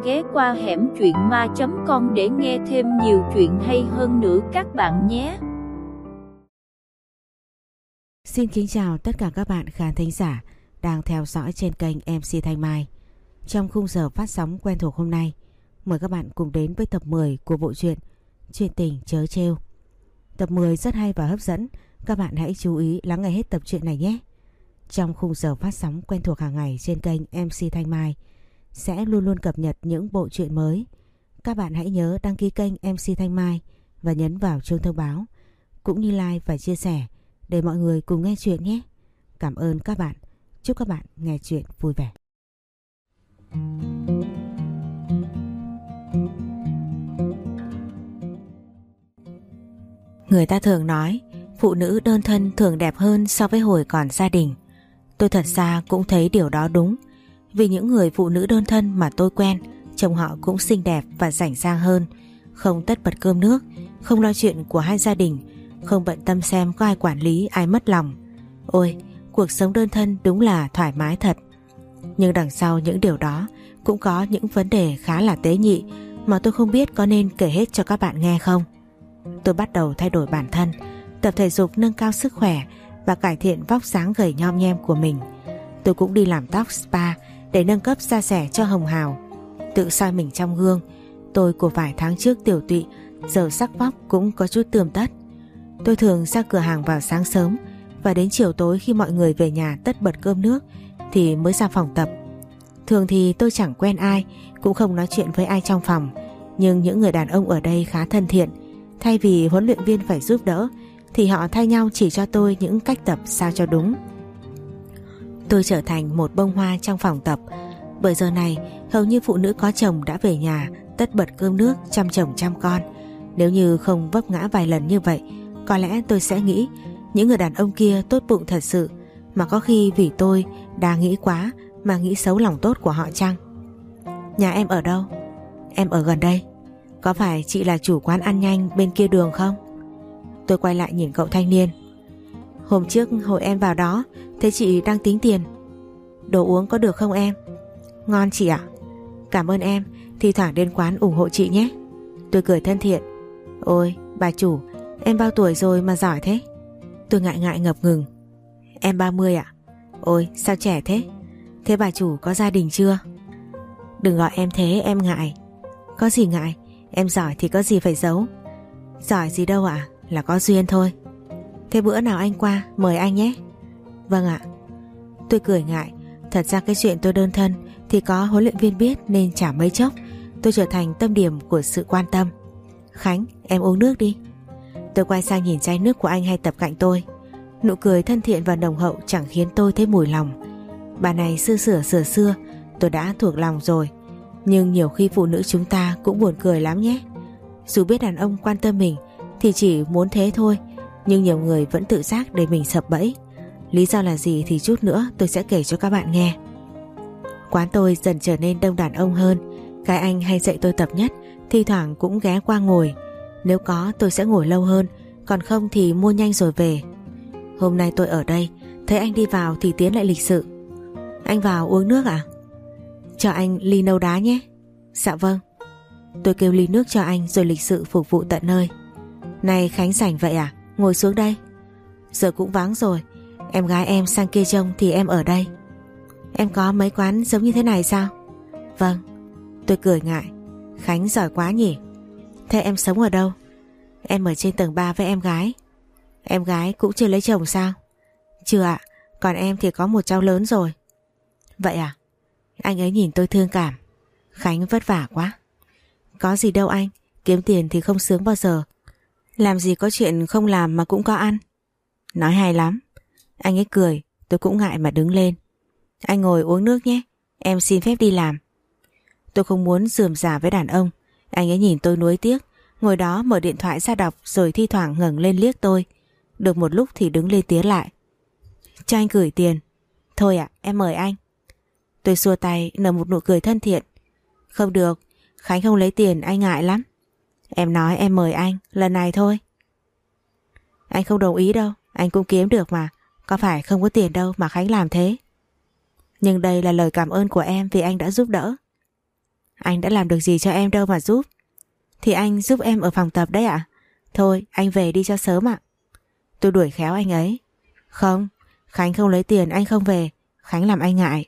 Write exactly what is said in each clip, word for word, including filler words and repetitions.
ghé qua hẻm truyện ma chấm com để nghe thêm nhiều chuyện hay hơn nữa các bạn nhé. Xin kính chào tất cả các bạn khán thính giả đang theo dõi trên kênh em xê Thanh Mai. Trong khung giờ phát sóng quen thuộc hôm nay, mời các bạn cùng đến với tập mười của bộ truyện Chuyện tình trớ trêu. Tập mười rất hay và hấp dẫn, các bạn hãy chú ý lắng nghe hết tập truyện này nhé. Trong khung giờ phát sóng quen thuộc hàng ngày trên kênh em xê Thanh Mai sẽ luôn luôn cập nhật những bộ truyện mới. Các bạn hãy nhớ đăng ký kênh em xê Thanh Mai và nhấn vào chuông thông báo, cũng như like và chia sẻ để mọi người cùng nghe chuyện nhé. Cảm ơn các bạn. Chúc các bạn nghe chuyện vui vẻ. Người ta thường nói phụ nữ đơn thân thường đẹp hơn so với hồi còn gia đình. Tôi thật ra cũng thấy điều đó đúng. Vì những người phụ nữ đơn thân mà tôi quen, trông họ cũng xinh đẹp và rảnh rang hơn, không tất bật cơm nước, không lo chuyện của hai gia đình, không bận tâm xem có ai quản lý ai mất lòng. Ôi, cuộc sống đơn thân đúng là thoải mái thật. Nhưng đằng sau những điều đó cũng có những vấn đề khá là tế nhị mà tôi không biết có nên kể hết cho các bạn nghe không. Tôi bắt đầu thay đổi bản thân, tập thể dục nâng cao sức khỏe và cải thiện vóc dáng gầy nhom nhem của mình. Tôi cũng đi làm tóc spa để nâng cấp da dẻ cho hồng hào. Tự soi mình trong gương, tôi của vài tháng trước tiểu tụy giờ sắc vóc cũng có chút tươm tất. Tôi thường ra cửa hàng vào sáng sớm và đến chiều tối khi mọi người về nhà tất bật cơm nước thì mới ra phòng tập. Thường thì tôi chẳng quen ai, cũng không nói chuyện với ai trong phòng, nhưng những người đàn ông ở đây khá thân thiện. Thay vì huấn luyện viên phải giúp đỡ thì họ thay nhau chỉ cho tôi những cách tập sao cho đúng. Tôi trở thành một bông hoa trong phòng tập. Bởi giờ này hầu như phụ nữ có chồng đã về nhà tất bật cơm nước, chăm chồng chăm con. Nếu như không vấp ngã vài lần như vậy, có lẽ tôi sẽ nghĩ những người đàn ông kia tốt bụng thật sự, mà có khi vì tôi đa nghĩ quá mà nghĩ xấu lòng tốt của họ chăng? Nhà em ở đâu? Em ở gần đây. Có phải chị là chủ quán ăn nhanh bên kia đường không? Tôi quay lại nhìn cậu thanh niên. Hôm trước hồi em vào đó thấy chị đang tính tiền. Đồ uống có được không em? Ngon chị ạ. Cảm ơn em, thi thoảng đến quán ủng hộ chị nhé. Tôi cười thân thiện. Ôi bà chủ, em bao tuổi rồi mà giỏi thế? Tôi ngại ngại ngập ngừng. Em ba mươi ạ. Ôi sao trẻ thế? Thế bà chủ có gia đình chưa? Đừng gọi em thế, em ngại. Có gì ngại, em giỏi thì có gì phải giấu. Giỏi gì đâu ạ, là có duyên thôi. Thế bữa nào anh qua mời anh nhé. Vâng ạ. Tôi cười ngại. Thật ra cái chuyện tôi đơn thân thì có huấn luyện viên biết nên chả mấy chốc tôi trở thành tâm điểm của sự quan tâm. Khánh, em uống nước đi. Tôi quay sang nhìn chai nước của anh hay tập cạnh tôi. Nụ cười thân thiện và nồng hậu chẳng khiến tôi thấy mùi lòng. Bà này xưa sửa sửa xưa tôi đã thuộc lòng rồi. Nhưng nhiều khi phụ nữ chúng ta cũng buồn cười lắm nhé. Dù biết đàn ông quan tâm mình thì chỉ muốn thế thôi, nhưng nhiều người vẫn tự giác để mình sập bẫy. Lý do là gì thì chút nữa tôi sẽ kể cho các bạn nghe. Quán tôi dần trở nên đông đàn ông hơn. Cái anh hay dạy tôi tập nhất thi thoảng cũng ghé qua ngồi. Nếu có tôi sẽ ngồi lâu hơn, còn không thì mua nhanh rồi về. Hôm nay tôi ở đây, thấy anh đi vào thì Tiến lại lịch sự. Anh vào uống nước à? Cho anh ly nâu đá nhé. Dạ vâng. Tôi kêu ly nước cho anh rồi lịch sự phục vụ tận nơi. Này Khánh rảnh vậy à? Ngồi xuống đây. Giờ cũng vắng rồi, em gái em sang kia trông thì em ở đây. Em có mấy quán giống như thế này sao? Vâng. Tôi cười ngại. Khánh giỏi quá nhỉ. Thế em sống ở đâu? Em ở trên tầng ba với em gái. Em gái cũng chưa lấy chồng sao? Chưa ạ. Còn em thì có một cháu lớn rồi. Vậy à? Anh ấy nhìn tôi thương cảm. Khánh vất vả quá. Có gì đâu anh, kiếm tiền thì không sướng bao giờ. Làm gì có chuyện không làm mà cũng có ăn. Nói hay lắm. Anh ấy cười, tôi cũng ngại mà đứng lên. Anh ngồi uống nước nhé, em xin phép đi làm. Tôi không muốn rườm rà với đàn ông. Anh ấy nhìn tôi nuối tiếc, ngồi đó mở điện thoại ra đọc rồi thi thoảng ngẩng lên liếc tôi. Được một lúc thì đứng lên tiến lại. Cho anh gửi tiền. Thôi ạ, em mời anh. Tôi xua tay nở một nụ cười thân thiện. Không được, Khánh không lấy tiền, anh ngại lắm. Em nói em mời anh, lần này thôi. Anh không đồng ý đâu, anh cũng kiếm được mà. Có phải không có tiền đâu mà Khánh làm thế. Nhưng đây là lời cảm ơn của em vì anh đã giúp đỡ. Anh đã làm được gì cho em đâu mà giúp. Thì anh giúp em ở phòng tập đấy ạ. Thôi anh về đi cho sớm ạ. Tôi đuổi khéo anh ấy. Không, Khánh không lấy tiền anh không về. Khánh làm anh ngại.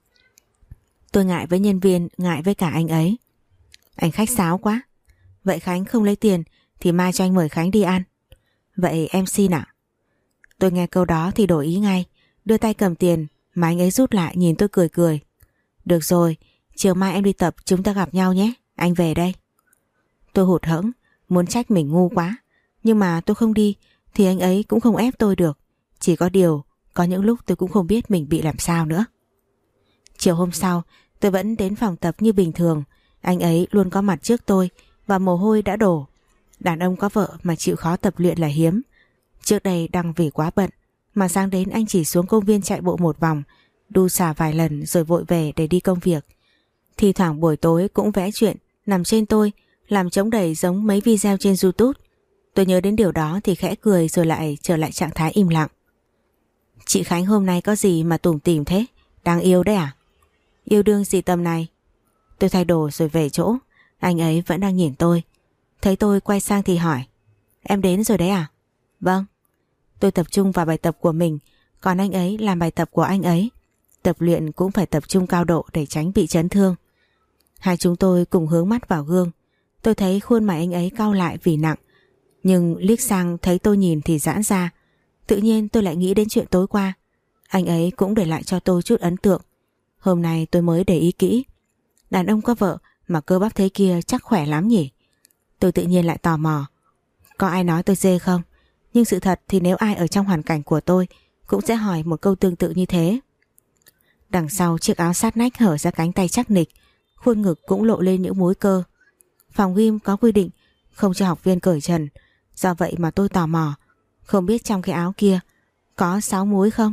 Tôi ngại với nhân viên, ngại với cả anh ấy. Anh khách sáo quá. Vậy Khánh không lấy tiền thì mai cho anh mời Khánh đi ăn. Vậy em xin ạ. Tôi nghe câu đó thì đổi ý ngay, đưa tay cầm tiền mà anh ấy rút lại nhìn tôi cười cười. Được rồi, chiều mai em đi tập chúng ta gặp nhau nhé, anh về đây. Tôi hụt hẫng, muốn trách mình ngu quá, nhưng mà tôi không đi thì anh ấy cũng không ép tôi được. Chỉ có điều, có những lúc tôi cũng không biết mình bị làm sao nữa. Chiều hôm sau, tôi vẫn đến phòng tập như bình thường. Anh ấy luôn có mặt trước tôi và mồ hôi đã đổ. Đàn ông có vợ mà chịu khó tập luyện là hiếm. Trước đây Đăng vì quá bận mà sáng đến anh chỉ xuống công viên chạy bộ một vòng, đu xà vài lần rồi vội về để đi công việc. Thì thoảng buổi tối cũng vẽ chuyện nằm trên tôi, làm chống đẩy giống mấy video trên YouTube. Tôi nhớ đến điều đó thì khẽ cười rồi lại trở lại trạng thái im lặng. Chị Khánh hôm nay có gì mà tủm tỉm thế? Đang yêu đấy à? Yêu đương gì tầm này? Tôi thay đồ rồi về chỗ. Anh ấy vẫn đang nhìn tôi. Thấy tôi quay sang thì hỏi: Em đến rồi đấy à? Vâng. Tôi tập trung vào bài tập của mình, còn anh ấy làm bài tập của anh ấy. Tập luyện cũng phải tập trung cao độ để tránh bị chấn thương. Hai chúng tôi cùng hướng mắt vào gương. Tôi thấy khuôn mặt anh ấy cau lại vì nặng, nhưng liếc sang thấy tôi nhìn thì giãn ra. Tự nhiên tôi lại nghĩ đến chuyện tối qua. Anh ấy cũng để lại cho tôi chút ấn tượng. Hôm nay tôi mới để ý kỹ. Đàn ông có vợ mà cơ bắp thế kia chắc khỏe lắm nhỉ. Tôi tự nhiên lại tò mò. Có ai nói tôi dê không? Nhưng sự thật thì nếu ai ở trong hoàn cảnh của tôi cũng sẽ hỏi một câu tương tự như thế. Đằng sau chiếc áo sát nách hở ra cánh tay chắc nịch, khuôn ngực cũng lộ lên những múi cơ. Phòng gym có quy định không cho học viên cởi trần. Do vậy mà tôi tò mò, không biết trong cái áo kia có sáu múi không?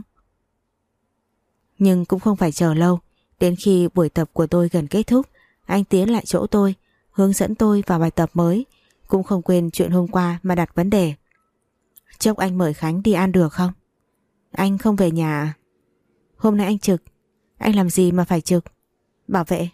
Nhưng cũng không phải chờ lâu. Đến khi buổi tập của tôi gần kết thúc, anh tiến lại chỗ tôi, hướng dẫn tôi vào bài tập mới, cũng không quên chuyện hôm qua mà đặt vấn đề. Chốc anh mời Khánh đi ăn được không? Anh không về nhà à? Hôm nay anh trực. Anh làm gì mà phải trực? Bảo vệ.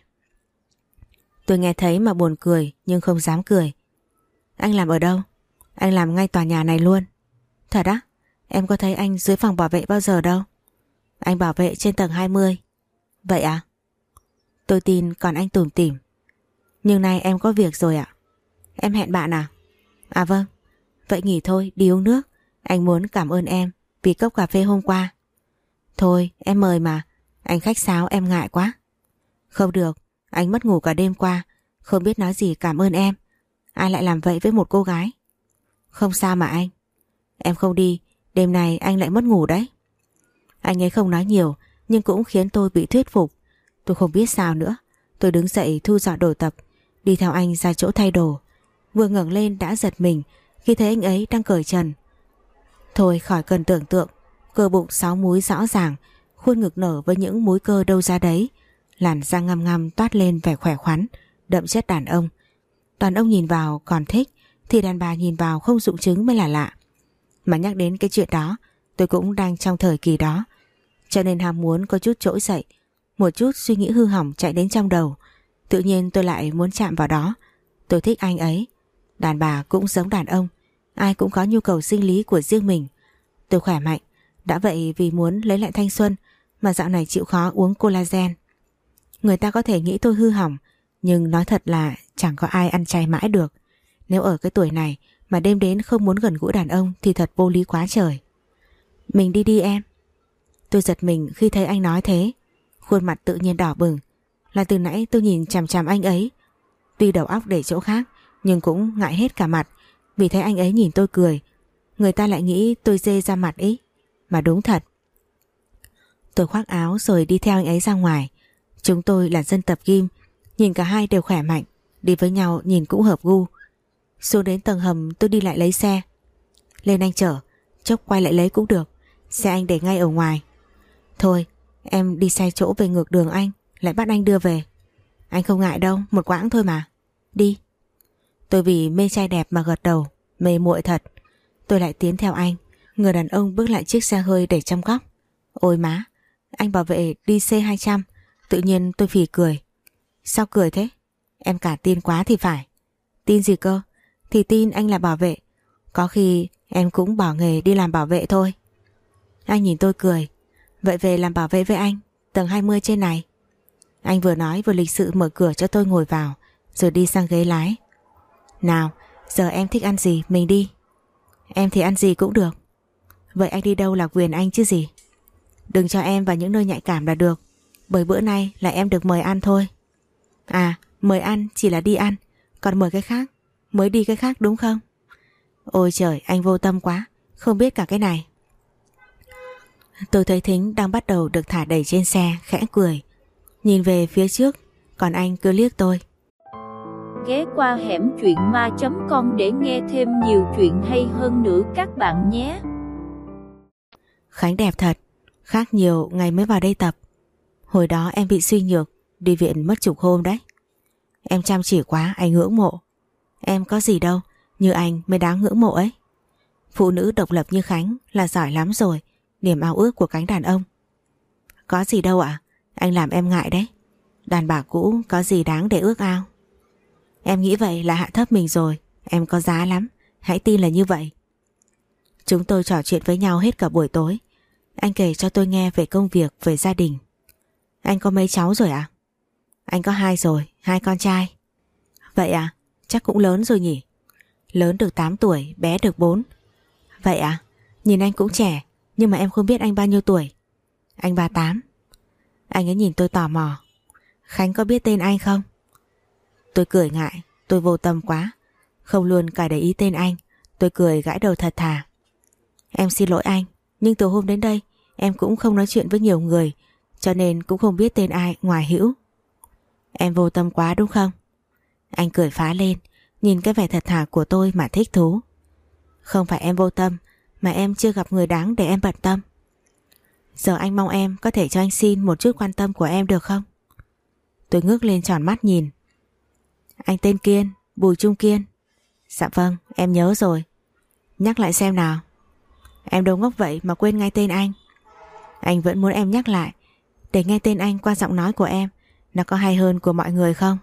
Tôi nghe thấy mà buồn cười nhưng không dám cười. Anh làm ở đâu? Anh làm ngay tòa nhà này luôn. Thật á? Em có thấy anh dưới phòng bảo vệ bao giờ đâu. Anh bảo vệ trên tầng hai mươi. Vậy à? Tôi tin, còn anh tủm tỉm. Nhưng nay em có việc rồi ạ. Em hẹn bạn à? À vâng. Vậy nghỉ thôi, đi uống nước. Anh muốn cảm ơn em vì cốc cà phê hôm qua. Thôi em mời mà. Anh khách sáo em ngại quá. Không được, anh mất ngủ cả đêm qua, không biết nói gì cảm ơn em. Ai lại làm vậy với một cô gái? Không sao mà anh. Em không đi, đêm nay anh lại mất ngủ đấy. Anh ấy không nói nhiều nhưng cũng khiến tôi bị thuyết phục. Tôi không biết sao nữa. Tôi đứng dậy thu dọn đồ tập, đi theo anh ra chỗ thay đồ. Vừa ngẩng lên đã giật mình khi thấy anh ấy đang cởi trần. Thôi khỏi cần tưởng tượng. Cơ bụng sáu múi rõ ràng, khuôn ngực nở với những múi cơ đâu ra đấy, làn da ngăm ngăm toát lên vẻ khỏe khoắn, đậm chất đàn ông. Đàn ông nhìn vào còn thích thì đàn bà nhìn vào không dụng chứng mới là lạ. Mà nhắc đến cái chuyện đó, tôi cũng đang trong thời kỳ đó, cho nên ham muốn có chút trỗi dậy, một chút suy nghĩ hư hỏng chạy đến trong đầu. Tự nhiên tôi lại muốn chạm vào đó. Tôi thích anh ấy. Đàn bà cũng giống đàn ông, ai cũng có nhu cầu sinh lý của riêng mình. Tôi khỏe mạnh, đã vậy vì muốn lấy lại thanh xuân mà dạo này chịu khó uống collagen. Người ta có thể nghĩ tôi hư hỏng, nhưng nói thật là chẳng có ai ăn chay mãi được. Nếu ở cái tuổi này mà đêm đến không muốn gần gũi đàn ông thì thật vô lý quá trời. Mình đi đi em. Tôi giật mình khi thấy anh nói thế. Khuôn mặt tự nhiên đỏ bừng. Là từ nãy tôi nhìn chằm chằm anh ấy. Tuy đầu óc để chỗ khác nhưng cũng ngại hết cả mặt, vì thấy anh ấy nhìn tôi cười. Người ta lại nghĩ tôi dê ra mặt ý. Mà đúng thật. Tôi khoác áo rồi đi theo anh ấy ra ngoài. Chúng tôi là dân tập gym, nhìn cả hai đều khỏe mạnh, đi với nhau nhìn cũng hợp gu. Xuống đến tầng hầm tôi đi lại lấy xe. Lên anh chở, chốc quay lại lấy cũng được. Xe anh để ngay ở ngoài. Thôi em đi sai chỗ về ngược đường anh, lại bắt anh đưa về. Anh không ngại đâu, một quãng thôi mà. Đi. Tôi vì mê trai đẹp mà gật đầu. Mê muội thật. Tôi lại tiến theo anh. Người đàn ông bước lại chiếc xe hơi để trong góc. Ôi má, anh bảo vệ đi xê hai trăm. Tự nhiên tôi phì cười. Sao cười thế? Em cả tin quá thì phải. Tin gì cơ? Thì tin anh là bảo vệ. Có khi em cũng bỏ nghề đi làm bảo vệ thôi. Anh nhìn tôi cười. Vậy về làm bảo vệ với anh, tầng hai mươi trên này. Anh vừa nói vừa lịch sự mở cửa cho tôi ngồi vào, rồi đi sang ghế lái. Nào, giờ em thích ăn gì mình đi. Em thì ăn gì cũng được. Vậy anh đi đâu là quyền anh chứ gì. Đừng cho em vào những nơi nhạy cảm là được. Bởi bữa nay là em được mời ăn thôi. À, mời ăn chỉ là đi ăn, còn mời cái khác mới đi cái khác đúng không? Ôi trời, anh vô tâm quá, không biết cả cái này. Tôi thấy Thính đang bắt đầu được thả đẩy trên xe, khẽ cười. Nhìn về phía trước, còn anh cứ liếc tôi. Ghé qua hẻm truyện ma chấm com để nghe thêm nhiều chuyện hay hơn nữa các bạn nhé. Khánh đẹp thật, khác nhiều ngày mới vào đây tập. Hồi đó em bị suy nhược, đi viện mất chục hôm đấy. Em chăm chỉ quá, anh ngưỡng mộ. Em có gì đâu, như anh mới đáng ngưỡng mộ ấy. Phụ nữ độc lập như Khánh là giỏi lắm rồi, niềm ao ước của cánh đàn ông. Có gì đâu ạ, anh làm em ngại đấy. Đàn bà cũ có gì đáng để ước ao. Em nghĩ vậy là hạ thấp mình rồi, em có giá lắm, hãy tin là như vậy. Chúng tôi trò chuyện với nhau hết cả buổi tối. Anh kể cho tôi nghe về công việc, về gia đình. Anh có mấy cháu rồi ạ? Anh có hai rồi, hai con trai. Vậy à, chắc cũng lớn rồi nhỉ. Lớn được tám tuổi, bé được bốn. Vậy à, nhìn anh cũng trẻ, nhưng mà em không biết anh bao nhiêu tuổi. Anh ba mươi tám. Anh ấy nhìn tôi tò mò. Khánh có biết tên anh không? Tôi cười ngại, tôi vô tâm quá, không luôn cài để ý tên anh. Tôi cười gãi đầu thật thà. Em xin lỗi anh, nhưng từ hôm đến đây em cũng không nói chuyện với nhiều người, cho nên cũng không biết tên ai ngoài Hữu. Em vô tâm quá đúng không? Anh cười phá lên, nhìn cái vẻ thật thà của tôi mà thích thú. Không phải em vô tâm, mà em chưa gặp người đáng để em bận tâm. Giờ anh mong em có thể cho anh xin một chút quan tâm của em được không? Tôi ngước lên tròn mắt nhìn. Anh tên Kiên, Bùi Trung Kiên. Dạ vâng, em nhớ rồi. Nhắc lại xem nào. Em đâu ngốc vậy mà quên ngay tên anh. Anh vẫn muốn em nhắc lại, để nghe tên anh qua giọng nói của em, nó có hay hơn của mọi người không?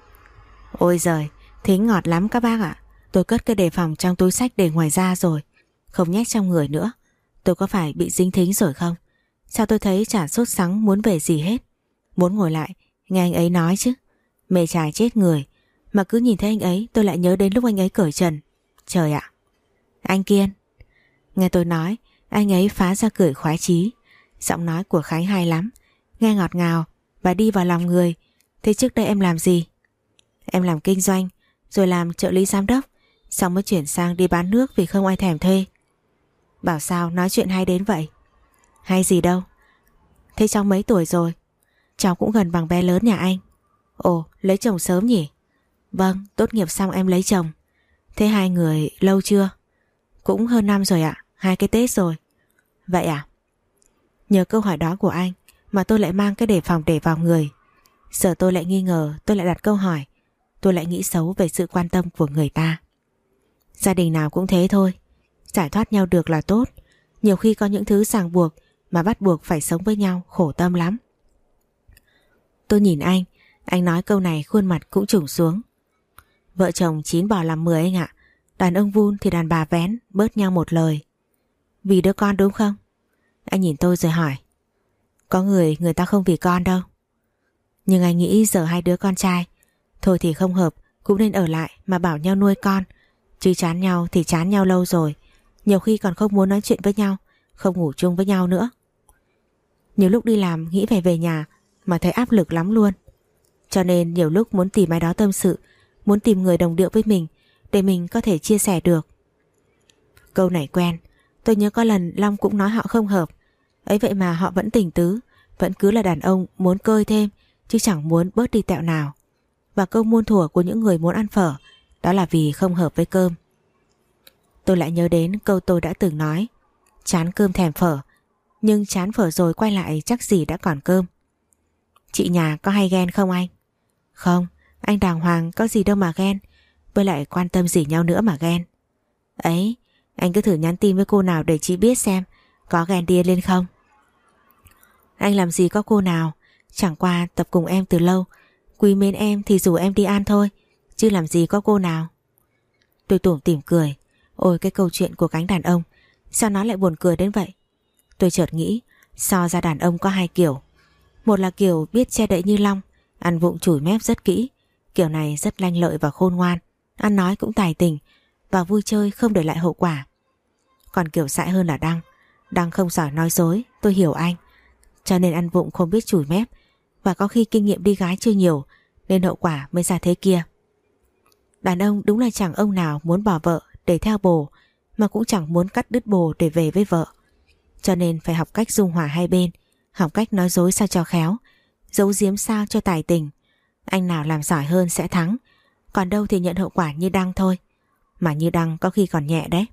Ôi giời, Thính ngọt lắm các bác ạ. Tôi cất cái đề phòng trong túi xách để ngoài ra rồi, không nhét trong người nữa. Tôi có phải bị dính Thính rồi không? Sao tôi thấy chả sốt sắng muốn về gì hết. Muốn ngồi lại nghe anh ấy nói chứ. Mê trai chết người, mà cứ nhìn thấy anh ấy tôi lại nhớ đến lúc anh ấy cởi trần. Trời ạ. Anh Kiên. Nghe tôi nói, anh ấy phá ra cười khoái chí. Giọng nói của Khánh hay lắm, nghe ngọt ngào và đi vào lòng người. Thế trước đây em làm gì? Em làm kinh doanh, rồi làm trợ lý giám đốc, xong mới chuyển sang đi bán nước vì không ai thèm thuê. Bảo sao nói chuyện hay đến vậy? Hay gì đâu. Thế cháu mấy tuổi rồi? Cháu cũng gần bằng bé lớn nhà anh. Ồ, lấy chồng sớm nhỉ? Vâng, tốt nghiệp xong em lấy chồng. Thế hai người lâu chưa? Cũng hơn năm rồi ạ, hai cái Tết rồi. Vậy à? Nhờ câu hỏi đó của anh mà tôi lại mang cái đề phòng để vào người. Giờ tôi lại nghi ngờ, tôi lại đặt câu hỏi, tôi lại nghĩ xấu về sự quan tâm của người ta. Gia đình nào cũng thế thôi, giải thoát nhau được là tốt. Nhiều khi có những thứ ràng buộc mà bắt buộc phải sống với nhau khổ tâm lắm. Tôi nhìn anh, anh nói câu này khuôn mặt cũng trùng xuống. Vợ chồng chín bỏ làm mười anh ạ. Đàn ông vun thì đàn bà vén, bớt nhau một lời. Vì đứa con đúng không? Anh nhìn tôi rồi hỏi. Có người người ta không vì con đâu. Nhưng anh nghĩ giờ hai đứa con trai, thôi thì không hợp, cũng nên ở lại mà bảo nhau nuôi con. Chứ chán nhau thì chán nhau lâu rồi. Nhiều khi còn không muốn nói chuyện với nhau, không ngủ chung với nhau nữa. Nhiều lúc đi làm nghĩ về về nhà mà thấy áp lực lắm luôn. Cho nên nhiều lúc muốn tìm ai đó tâm sự, muốn tìm người đồng điệu với mình để mình có thể chia sẻ được. Câu này quen. Tôi nhớ có lần Long cũng nói họ không hợp. Ấy vậy mà họ vẫn tình tứ, vẫn cứ là đàn ông muốn cơi thêm, chứ chẳng muốn bớt đi tẹo nào. Và câu muôn thuở của những người muốn ăn phở, đó là vì không hợp với cơm. Tôi lại nhớ đến câu tôi đã từng nói, chán cơm thèm phở, nhưng chán phở rồi quay lại chắc gì đã còn cơm. Chị nhà có hay ghen không anh? Không, anh đàng hoàng có gì đâu mà ghen. Với lại quan tâm gì nhau nữa mà ghen. Ấy, anh cứ thử nhắn tin với cô nào để chị biết xem có ghen điên lên không. Anh làm gì có cô nào, chẳng qua tập cùng em từ lâu, Quý mến em thì rủ em đi ăn thôi, chứ làm gì có cô nào. Tôi tủm tỉm cười. Ôi cái câu chuyện của cánh đàn ông, sao nó lại buồn cười đến vậy? Tôi chợt nghĩ, so ra đàn ông có hai kiểu. Một là kiểu biết che đậy như long, ăn vụng chủi mép rất kỹ. Kiểu này rất lanh lợi và khôn ngoan, ăn nói cũng tài tình và vui chơi không để lại hậu quả. Còn kiểu dại hơn là Đăng. Đăng không giỏi nói dối, tôi hiểu anh, cho nên ăn vụng không biết chủi mép, và có khi kinh nghiệm đi gái chưa nhiều nên hậu quả mới ra thế kia. Đàn ông đúng là chẳng ông nào muốn bỏ vợ để theo bồ, mà cũng chẳng muốn cắt đứt bồ để về với vợ. Cho nên phải học cách dung hòa hai bên, học cách nói dối sao cho khéo, giấu giếm sao cho tài tình. Anh nào làm giỏi hơn sẽ thắng, còn đâu thì nhận hậu quả như Đăng thôi. Mà như Đăng có khi còn nhẹ đấy.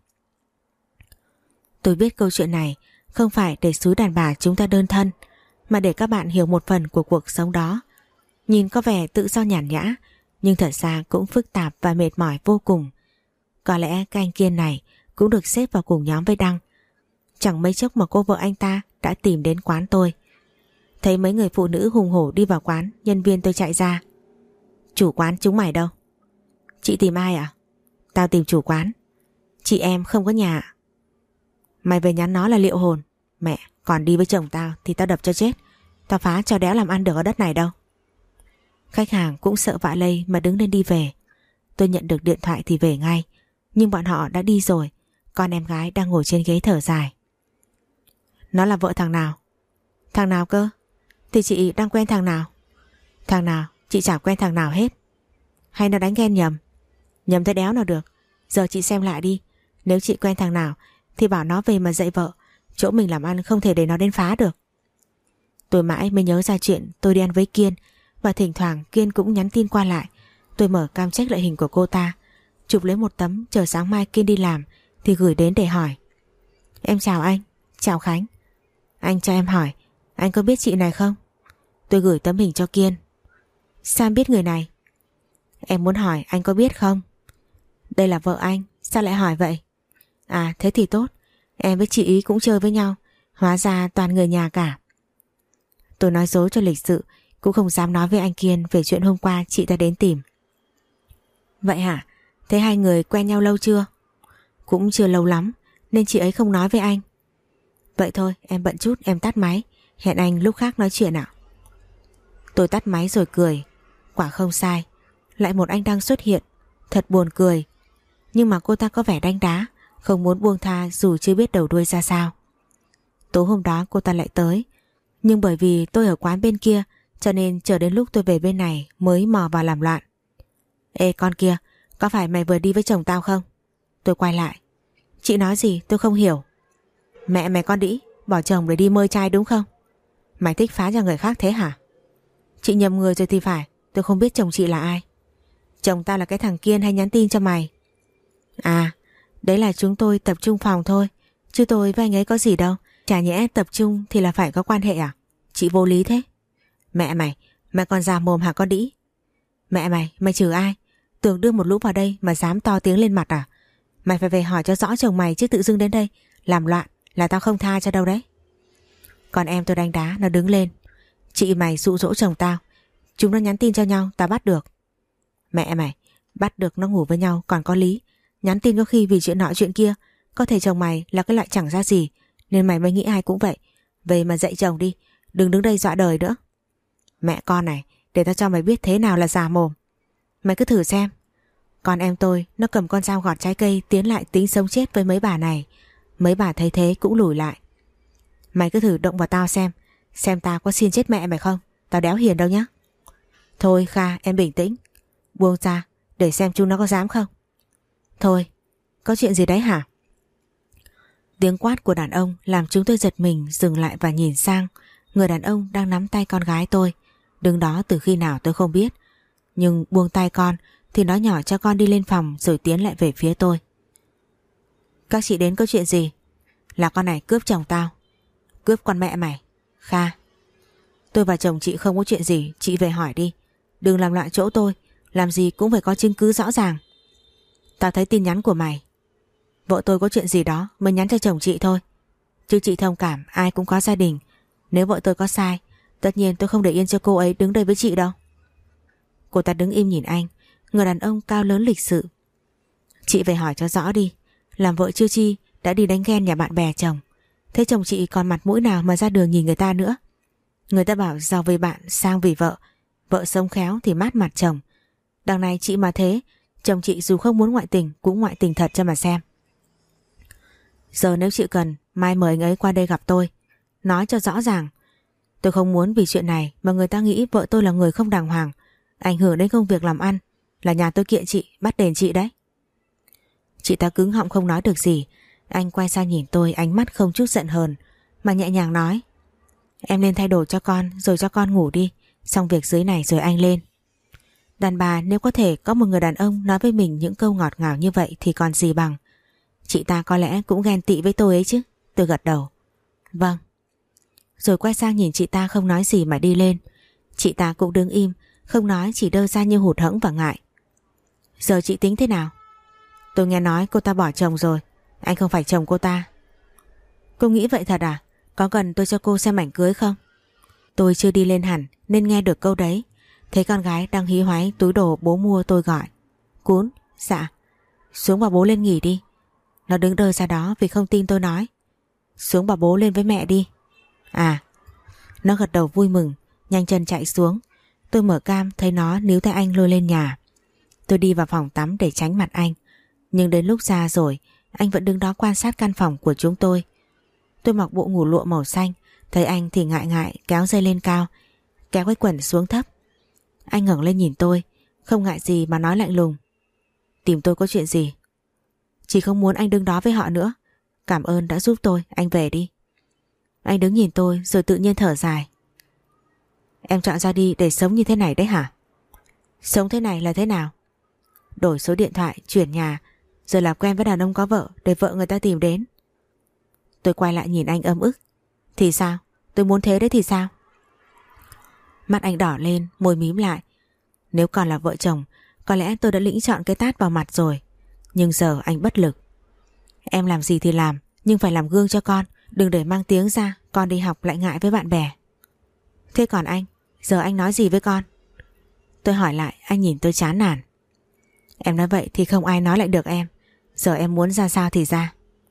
Tôi biết câu chuyện này không phải để xúi đàn bà chúng ta đơn thân, mà để các bạn hiểu một phần của cuộc sống đó. Nhìn có vẻ tự do nhàn nhã, nhưng thật ra cũng phức tạp và mệt mỏi vô cùng. Có lẽ cái anh Kiên này cũng được xếp vào cùng nhóm với Đăng. Chẳng mấy chốc mà cô vợ anh ta đã tìm đến quán tôi. Thấy mấy người phụ nữ hùng hổ đi vào quán, nhân viên tôi chạy ra. Chủ quán chúng mày đâu? Chị tìm ai à? Tao tìm chủ quán. Chị em không có nhà ạ. Mày về nhắn nó là liệu hồn. Mẹ, còn đi với chồng tao thì tao đập cho chết. Tao phá cho đéo làm ăn được ở đất này đâu. Khách hàng cũng sợ vạ lây mà đứng lên đi về. Tôi nhận được điện thoại thì về ngay, nhưng bọn họ đã đi rồi. Con em gái đang ngồi trên ghế thở dài. Nó là vợ thằng nào? Thằng nào cơ? Thì chị đang quen thằng nào? Thằng nào? Chị chả quen thằng nào hết. Hay nó đánh ghen nhầm? Nhầm thế đéo nào được. Giờ chị xem lại đi. Nếu chị quen thằng nào thì bảo nó về mà dạy vợ. Chỗ mình làm ăn không thể để nó đến phá được. Tôi mãi mới nhớ ra chuyện tôi đi ăn với Kiên, và thỉnh thoảng Kiên cũng nhắn tin qua lại. Tôi mở cam check lại hình của cô ta, chụp lấy một tấm, chờ sáng mai Kiên đi làm thì gửi đến để hỏi. Em chào anh. Chào Khánh. Anh cho em hỏi, anh có biết chị này không? Tôi gửi tấm hình cho Kiên. Sao biết người này? Em muốn hỏi anh có biết không? Đây là vợ anh. Sao lại hỏi vậy? À thế thì tốt. Em với chị ý cũng chơi với nhau, hóa ra toàn người nhà cả. Tôi nói dối cho lịch sự, cũng không dám nói với anh Kiên về chuyện hôm qua chị ta đến tìm. Vậy hả? Thế hai người quen nhau lâu chưa? Cũng chưa lâu lắm, nên chị ấy không nói với anh. Vậy thôi, em bận chút, em tắt máy. Hẹn anh lúc khác nói chuyện ạ. Tôi tắt máy rồi cười. Quả không sai, lại một anh Đăng xuất hiện. Thật buồn cười. Nhưng mà cô ta có vẻ đánh đá, không muốn buông tha dù chưa biết đầu đuôi ra sao. Tối hôm đó cô ta lại tới, nhưng bởi vì tôi ở quán bên kia, cho nên chờ đến lúc tôi về bên này mới mò vào làm loạn. Ê con kia, có phải mày vừa đi với chồng tao không? Tôi quay lại. Chị nói gì tôi không hiểu. Mẹ mày con đĩ, bỏ chồng để đi mơi trai đúng không? Mày thích phá cho người khác thế hả? Chị nhầm người rồi thì phải, tôi không biết chồng chị là ai. Chồng tao là cái thằng Kiên hay nhắn tin cho mày. À, đấy là chúng tôi tập trung phòng thôi, chứ tôi với anh ấy có gì đâu. Chả nhẽ tập trung thì là phải có quan hệ à? Chị vô lý thế. Mẹ mày, mày còn già mồm hả con đĩ? Mẹ mày, mày trừ ai? Tưởng đưa một lũ vào đây mà dám to tiếng lên mặt à? Mày phải về hỏi cho rõ chồng mày, chứ tự dưng đến đây làm loạn là tao không tha cho đâu đấy. Còn em tôi đánh đá, nó đứng lên. Chị mày dụ dỗ chồng tao, chúng nó nhắn tin cho nhau, tao bắt được. Mẹ mày, bắt được nó ngủ với nhau còn có lý. Nhắn tin có khi vì chuyện nọ chuyện kia. Có thể chồng mày là cái loại chẳng ra gì, nên mày mới nghĩ ai cũng vậy. Về mà dạy chồng đi, đừng đứng đây dọa đời nữa. Mẹ con này, để tao cho mày biết thế nào là già mồm. Mày cứ thử xem. Con em tôi, nó cầm con dao gọt trái cây tiến lại tính sống chết với mấy bà này. Mấy bà thấy thế cũng lùi lại. Mày cứ thử động vào tao xem, xem tao có xin chết mẹ mày không. Tao đéo hiền đâu nhá. Thôi Kha, em bình tĩnh. Buông ra, để xem chúng nó có dám không. Thôi, có chuyện gì đấy hả? Tiếng quát của đàn ông làm chúng tôi giật mình, dừng lại và nhìn sang. Người đàn ông đang nắm tay con gái tôi, đứng đó từ khi nào tôi không biết. Nhưng buông tay con thì nói nhỏ cho con đi lên phòng, rồi tiến lại về phía tôi. Các chị đến có chuyện gì? Là con này cướp chồng tao. Cướp con mẹ mày? Kha, tôi và chồng chị không có chuyện gì, chị về hỏi đi. Đừng làm loạn chỗ tôi, làm gì cũng phải có chứng cứ rõ ràng. Tao thấy tin nhắn của mày. Vợ tôi có chuyện gì đó mới nhắn cho chồng chị thôi, chứ chị thông cảm, ai cũng có gia đình. Nếu vợ tôi có sai, tất nhiên tôi không để yên cho cô ấy đứng đây với chị đâu. Cô ta đứng im nhìn anh, người đàn ông cao lớn lịch sự. Chị về hỏi cho rõ đi, làm vợ chưa chi đã đi đánh ghen nhà bạn bè chồng. Thế chồng chị còn mặt mũi nào mà ra đường nhìn người ta nữa. Người ta bảo giàu vì bạn, sang vì vợ. Vợ sống khéo thì mát mặt chồng. Đằng này chị mà thế, chồng chị dù không muốn ngoại tình cũng ngoại tình thật cho mà xem. Giờ nếu chị cần, mai mời anh ấy qua đây gặp tôi, nói cho rõ ràng. Tôi không muốn vì chuyện này mà người ta nghĩ vợ tôi là người không đàng hoàng, ảnh hưởng đến công việc làm ăn, là nhà tôi kiện chị, bắt đền chị đấy. Chị ta cứng họng không nói được gì. Anh quay sang nhìn tôi, ánh mắt không chút giận hờn mà nhẹ nhàng nói: Em lên thay đồ cho con rồi cho con ngủ đi, xong việc dưới này rồi anh lên. Đàn bà nếu có thể có một người đàn ông nói với mình những câu ngọt ngào như vậy thì còn gì bằng. Chị ta có lẽ cũng ghen tị với tôi ấy chứ. Tôi gật đầu: Vâng. Rồi quay sang nhìn chị ta không nói gì mà đi lên. Chị ta cũng đứng im, không nói, chỉ đơ ra như hụt hẫng và ngại. Giờ chị tính thế nào? Tôi nghe nói cô ta bỏ chồng rồi. Anh không phải chồng cô ta. Cô nghĩ vậy thật à? Có cần tôi cho cô xem ảnh cưới không? Tôi chưa đi lên hẳn nên nghe được câu đấy. Thấy con gái đang hí hoáy túi đồ bố mua tôi gọi: Cún. Dạ. Xuống bảo bố lên nghỉ đi. Nó đứng đơ ra đó vì không tin tôi nói: Xuống bảo bố lên với mẹ đi. À. Nó gật đầu vui mừng, nhanh chân chạy xuống. Tôi mở cam thấy nó níu tay anh lôi lên nhà. Tôi đi vào phòng tắm để tránh mặt anh, nhưng đến lúc ra rồi anh vẫn đứng đó quan sát căn phòng của chúng tôi. Tôi mặc bộ ngủ lụa màu xanh, thấy anh thì ngại ngại kéo dây lên cao, kéo cái quần xuống thấp. Anh ngẩng lên nhìn tôi, không ngại gì mà nói lạnh lùng: Tìm tôi có chuyện gì? Chỉ không muốn anh đứng đó với họ nữa. Cảm ơn đã giúp tôi, anh về đi. Anh đứng nhìn tôi rồi tự nhiên thở dài: Em chọn ra đi để sống như thế này đấy hả? Sống thế này là thế nào? Đổi số điện thoại, chuyển nhà, rồi là quen với đàn ông có vợ để vợ người ta tìm đến. Tôi quay lại nhìn anh ấm ức: Thì sao? Tôi muốn thế đấy thì sao? Mắt anh đỏ lên, môi mím lại. Nếu còn là vợ chồng, có lẽ tôi đã lĩnh chọn cái tát vào mặt rồi. Nhưng giờ anh bất lực. Em làm gì thì làm, nhưng phải làm gương cho con. Đừng để mang tiếng ra, con đi học lại ngại với bạn bè. Thế còn anh, giờ anh nói gì với con? Tôi hỏi lại, anh nhìn tôi chán nản. Em nói vậy thì không ai nói lại được em. Giờ em muốn ra sao thì ra.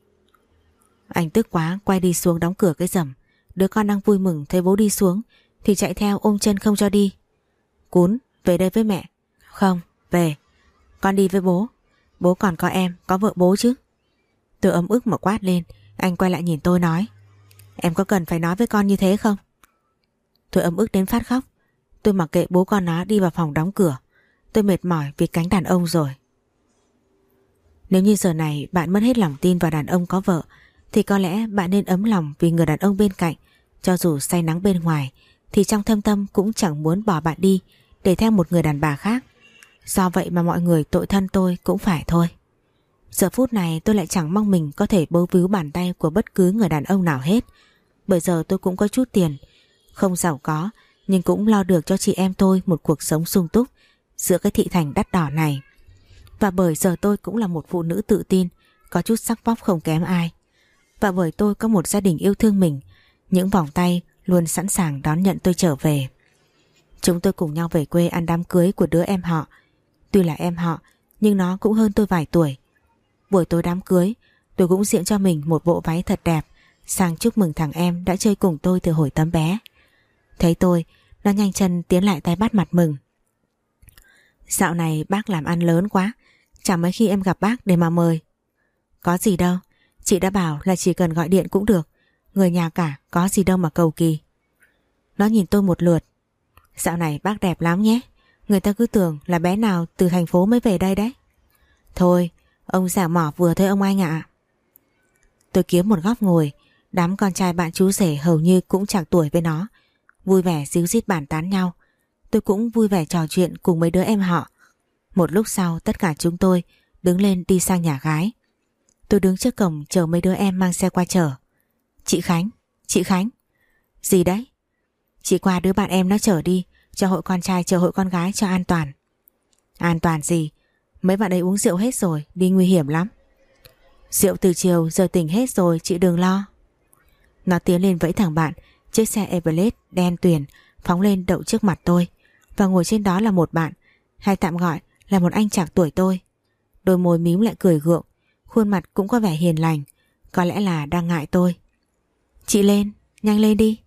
Anh tức quá quay đi xuống đóng cửa cái rầm. Đứa con đang vui mừng thấy bố đi xuống thì chạy theo ôm chân không cho đi. Cún, về đây với mẹ. Không, về. Con đi với bố. Bố còn có em, có vợ bố chứ. Tôi ấm ức mà quát lên. Anh quay lại nhìn tôi nói: Em có cần phải nói với con như thế không? Tôi ấm ức đến phát khóc. Tôi mặc kệ bố con nó đi vào phòng đóng cửa. Tôi mệt mỏi vì cánh đàn ông rồi. Nếu như giờ này bạn mất hết lòng tin vào đàn ông có vợ, thì có lẽ bạn nên ấm lòng vì người đàn ông bên cạnh. Cho dù say nắng bên ngoài thì trong thâm tâm cũng chẳng muốn bỏ bạn đi để theo một người đàn bà khác. Do vậy mà mọi người tội thân tôi cũng phải thôi. Giờ phút này tôi lại chẳng mong mình có thể bấu víu bàn tay của bất cứ người đàn ông nào hết. Bởi giờ tôi cũng có chút tiền, không giàu có nhưng cũng lo được cho chị em tôi một cuộc sống sung túc giữa cái thị thành đắt đỏ này. Và bởi giờ tôi cũng là một phụ nữ tự tin, có chút sắc vóc không kém ai. Và bởi tôi có một gia đình yêu thương mình, những vòng tay luôn sẵn sàng đón nhận tôi trở về. Chúng tôi cùng nhau về quê ăn đám cưới của đứa em họ. Tuy là em họ nhưng nó cũng hơn tôi vài tuổi. Buổi tối đám cưới, tôi cũng diện cho mình một bộ váy thật đẹp, sang chúc mừng thằng em đã chơi cùng tôi từ hồi tấm bé. Thấy tôi, nó nhanh chân tiến lại tay bắt mặt mừng. Dạo này bác làm ăn lớn quá, chẳng mấy khi em gặp bác để mà mời. Có gì đâu, chị đã bảo là chỉ cần gọi điện cũng được, người nhà cả, có gì đâu mà cầu kỳ. Nó nhìn tôi một lượt. Dạo này bác đẹp lắm nhé, người ta cứ tưởng là bé nào từ thành phố mới về đây đấy. Thôi, ông giả mỏ vừa thôi ông anh ạ. Tôi kiếm một góc ngồi, đám con trai bạn chú rể hầu như cũng chạc tuổi với nó, vui vẻ díu dít bàn tán nhau. Tôi cũng vui vẻ trò chuyện cùng mấy đứa em họ. Một lúc sau tất cả chúng tôi đứng lên đi sang nhà gái. Tôi đứng trước cổng chờ mấy đứa em mang xe qua chở. Chị Khánh, chị Khánh. Gì đấy? Chị qua đứa bạn em nó chở đi, cho hội con trai chờ hội con gái cho an toàn. An toàn gì? Mấy bạn ấy uống rượu hết rồi, đi nguy hiểm lắm. Rượu từ chiều giờ tỉnh hết rồi, chị đừng lo. Nó tiến lên vẫy thằng bạn. Chiếc xe Everest đen tuyền phóng lên đậu trước mặt tôi, và ngồi trên đó là một bạn. hay tạm gọi là một anh chạc tuổi tôi. Đôi môi mím lại cười gượng, khuôn mặt cũng có vẻ hiền lành, có lẽ là đang ngại tôi. Chị lên, nhanh lên đi.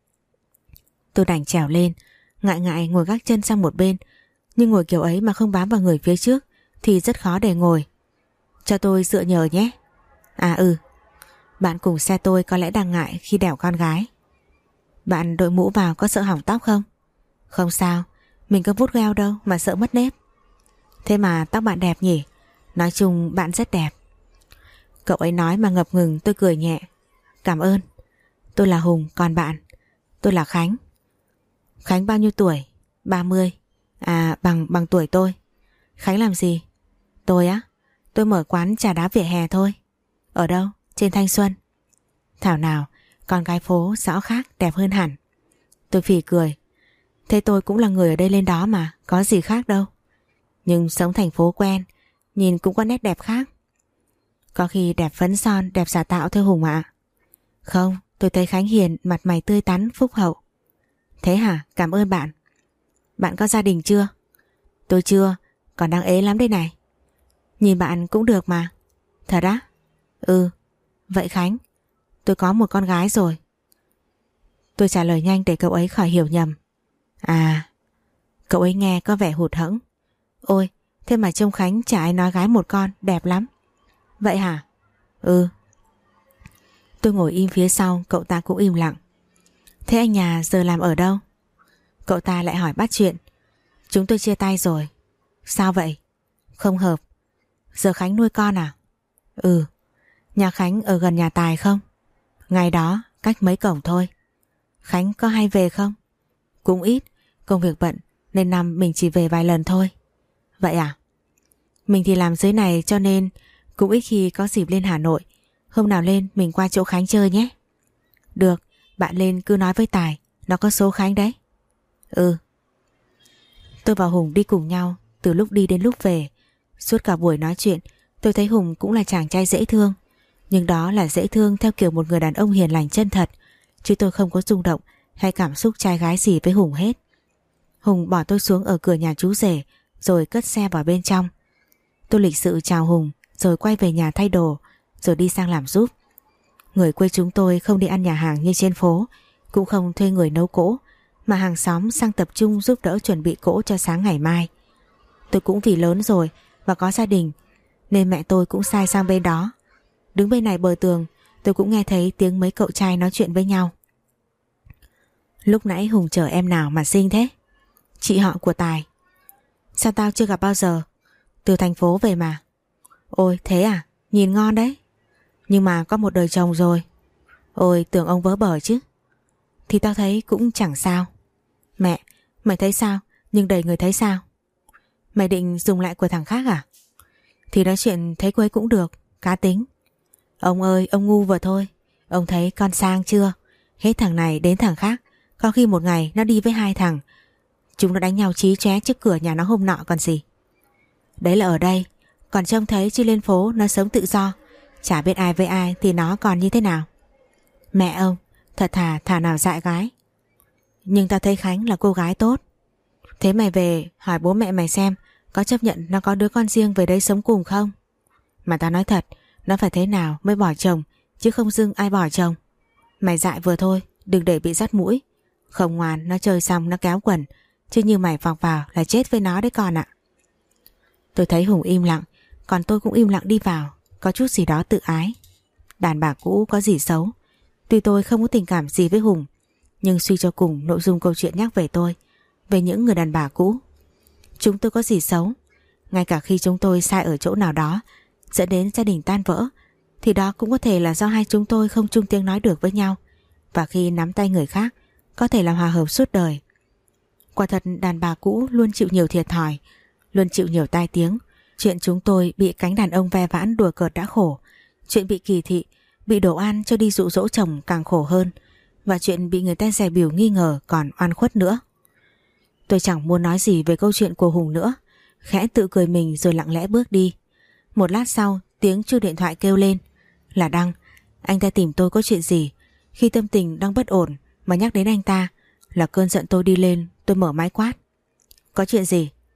Tôi đành trèo lên, ngại ngại ngồi gác chân sang một bên, nhưng ngồi kiểu ấy mà không bám vào người phía trước thì rất khó để ngồi. Cho tôi dựa nhờ nhé. À ừ. Bạn cùng xe tôi có lẽ đang ngại khi đèo con gái. Bạn đội mũ vào có sợ hỏng tóc không? Không sao, mình có vuốt gel đâu mà sợ mất nếp. Thế mà tóc bạn đẹp nhỉ? Nói chung bạn rất đẹp. Cậu ấy nói mà ngập ngừng. Tôi cười nhẹ. Cảm ơn. Tôi là Hùng, còn bạn? Tôi là Khánh. Khánh bao nhiêu tuổi? ba mươi. À bằng bằng tuổi tôi. Khánh làm gì? Tôi á? Tôi mở quán trà đá vỉa hè thôi. Ở đâu? Trên Thanh Xuân. Thảo nào, con gái phố rõ khác, đẹp hơn hẳn. Tôi phì cười. Thế tôi cũng là người ở đây lên đó mà, có gì khác đâu. Nhưng sống thành phố quen, nhìn cũng có nét đẹp khác. Có khi đẹp phấn son, đẹp giả tạo thôi Hùng ạ. Không, tôi thấy Khánh hiền, mặt mày tươi tắn, phúc hậu. Thế hả? Cảm ơn bạn. Bạn có gia đình chưa? Tôi chưa, còn đang ế lắm đây này. Nhìn bạn cũng được mà. Thật á? Ừ. Vậy Khánh, tôi có một con gái rồi. Tôi trả lời nhanh để cậu ấy khỏi hiểu nhầm. À. Cậu ấy nghe có vẻ hụt hẫng. Ôi, thế mà trông Khánh chả ai nói gái một con, đẹp lắm. Vậy hả? Ừ. Tôi ngồi im phía sau, cậu ta cũng im lặng. Thế anh nhà giờ làm ở đâu? Cậu ta lại hỏi bắt chuyện. Chúng tôi chia tay rồi. Sao vậy? Không hợp. Giờ Khánh nuôi con à? Ừ. Nhà Khánh ở gần nhà Tài không? Ngày đó, cách mấy cổng thôi. Khánh có hay về không? Cũng ít, công việc bận nên năm mình chỉ về vài lần thôi. Vậy à? Mình thì làm dưới này cho nên cũng ít khi có dịp lên Hà Nội. Hôm nào lên mình qua chỗ Khánh chơi nhé. Được, bạn lên cứ nói với Tài, nó có số Khánh đấy. Ừ. Tôi và Hùng đi cùng nhau từ lúc đi đến lúc về. Suốt cả buổi nói chuyện, tôi thấy Hùng cũng là chàng trai dễ thương. Nhưng đó là dễ thương theo kiểu một người đàn ông hiền lành chân thật, chứ tôi không có rung động hay cảm xúc trai gái gì với Hùng hết. Hùng bỏ tôi xuống ở cửa nhà chú rể rồi cất xe vào bên trong. Tôi lịch sự chào Hùng rồi quay về nhà thay đồ rồi đi sang làm giúp. Người quê chúng tôi không đi ăn nhà hàng như trên phố, cũng không thuê người nấu cỗ, mà hàng xóm sang tập trung giúp đỡ chuẩn bị cỗ cho sáng ngày mai. Tôi cũng vì lớn rồi và có gia đình nên mẹ tôi cũng sai sang bên đó. Đứng bên này bờ tường, tôi cũng nghe thấy tiếng mấy cậu trai nói chuyện với nhau. Lúc nãy Hùng chở em nào mà xinh thế? Chị họ của Tài. Sao tao chưa gặp bao giờ? Từ thành phố về mà. Ôi thế à? Nhìn ngon đấy. Nhưng mà có một đời chồng rồi. Ôi tưởng ông vớ bở chứ. Thì tao thấy cũng chẳng sao. Mẹ, mày thấy sao? Nhưng đầy người thấy sao? Mày định dùng lại của thằng khác à? Thì nói chuyện thấy cô ấy cũng được, cá tính. Ông ơi, ông ngu vừa thôi. Ông thấy con sang chưa? Hết thằng này đến thằng khác, có khi một ngày nó đi với hai thằng. Chúng nó đánh nhau chí chóe trước cửa nhà nó hôm nọ còn gì. Đấy là ở đây, còn trông thấy chứ lên phố nó sống tự do, chả biết ai với ai thì nó còn như thế nào. Mẹ ông, thật thà thà nào dại gái. Nhưng tao thấy Khánh là cô gái tốt. Thế mày về hỏi bố mẹ mày xem có chấp nhận nó có đứa con riêng về đây sống cùng không? Mà tao nói thật, nó phải thế nào mới bỏ chồng, chứ không dưng ai bỏ chồng. Mày dại vừa thôi, đừng để bị dắt mũi. Không ngoan nó chơi xong nó kéo quần, chứ như mày vòng vào là chết với nó đấy con ạ. Tôi thấy Hùng im lặng, còn tôi cũng im lặng đi vào, có chút gì đó tự ái. Đàn bà cũ có gì xấu. Tuy tôi không có tình cảm gì với Hùng, nhưng suy cho cùng nội dung câu chuyện nhắc về tôi, về những người đàn bà cũ. Chúng tôi có gì xấu? Ngay cả khi chúng tôi sai ở chỗ nào đó dẫn đến gia đình tan vỡ, thì đó cũng có thể là do hai chúng tôi không chung tiếng nói được với nhau, và khi nắm tay người khác có thể là hòa hợp suốt đời. Quả thật đàn bà cũ luôn chịu nhiều thiệt thòi, luôn chịu nhiều tai tiếng. Chuyện chúng tôi bị cánh đàn ông ve vãn đùa cợt đã khổ, chuyện bị kỳ thị, bị đổ oan cho đi dụ dỗ chồng càng khổ hơn, và chuyện bị người ta dè bỉu nghi ngờ còn oan khuất nữa. Tôi chẳng muốn nói gì về câu chuyện của Hùng nữa, khẽ tự cười mình rồi lặng lẽ bước đi. Một lát sau, tiếng chuông điện thoại kêu lên. Là Đăng. Anh ta tìm tôi có chuyện gì? Khi tâm tình đang bất ổn mà nhắc đến anh ta là cơn giận tôi đi lên. Tôi mở máy quát. Có chuyện gì?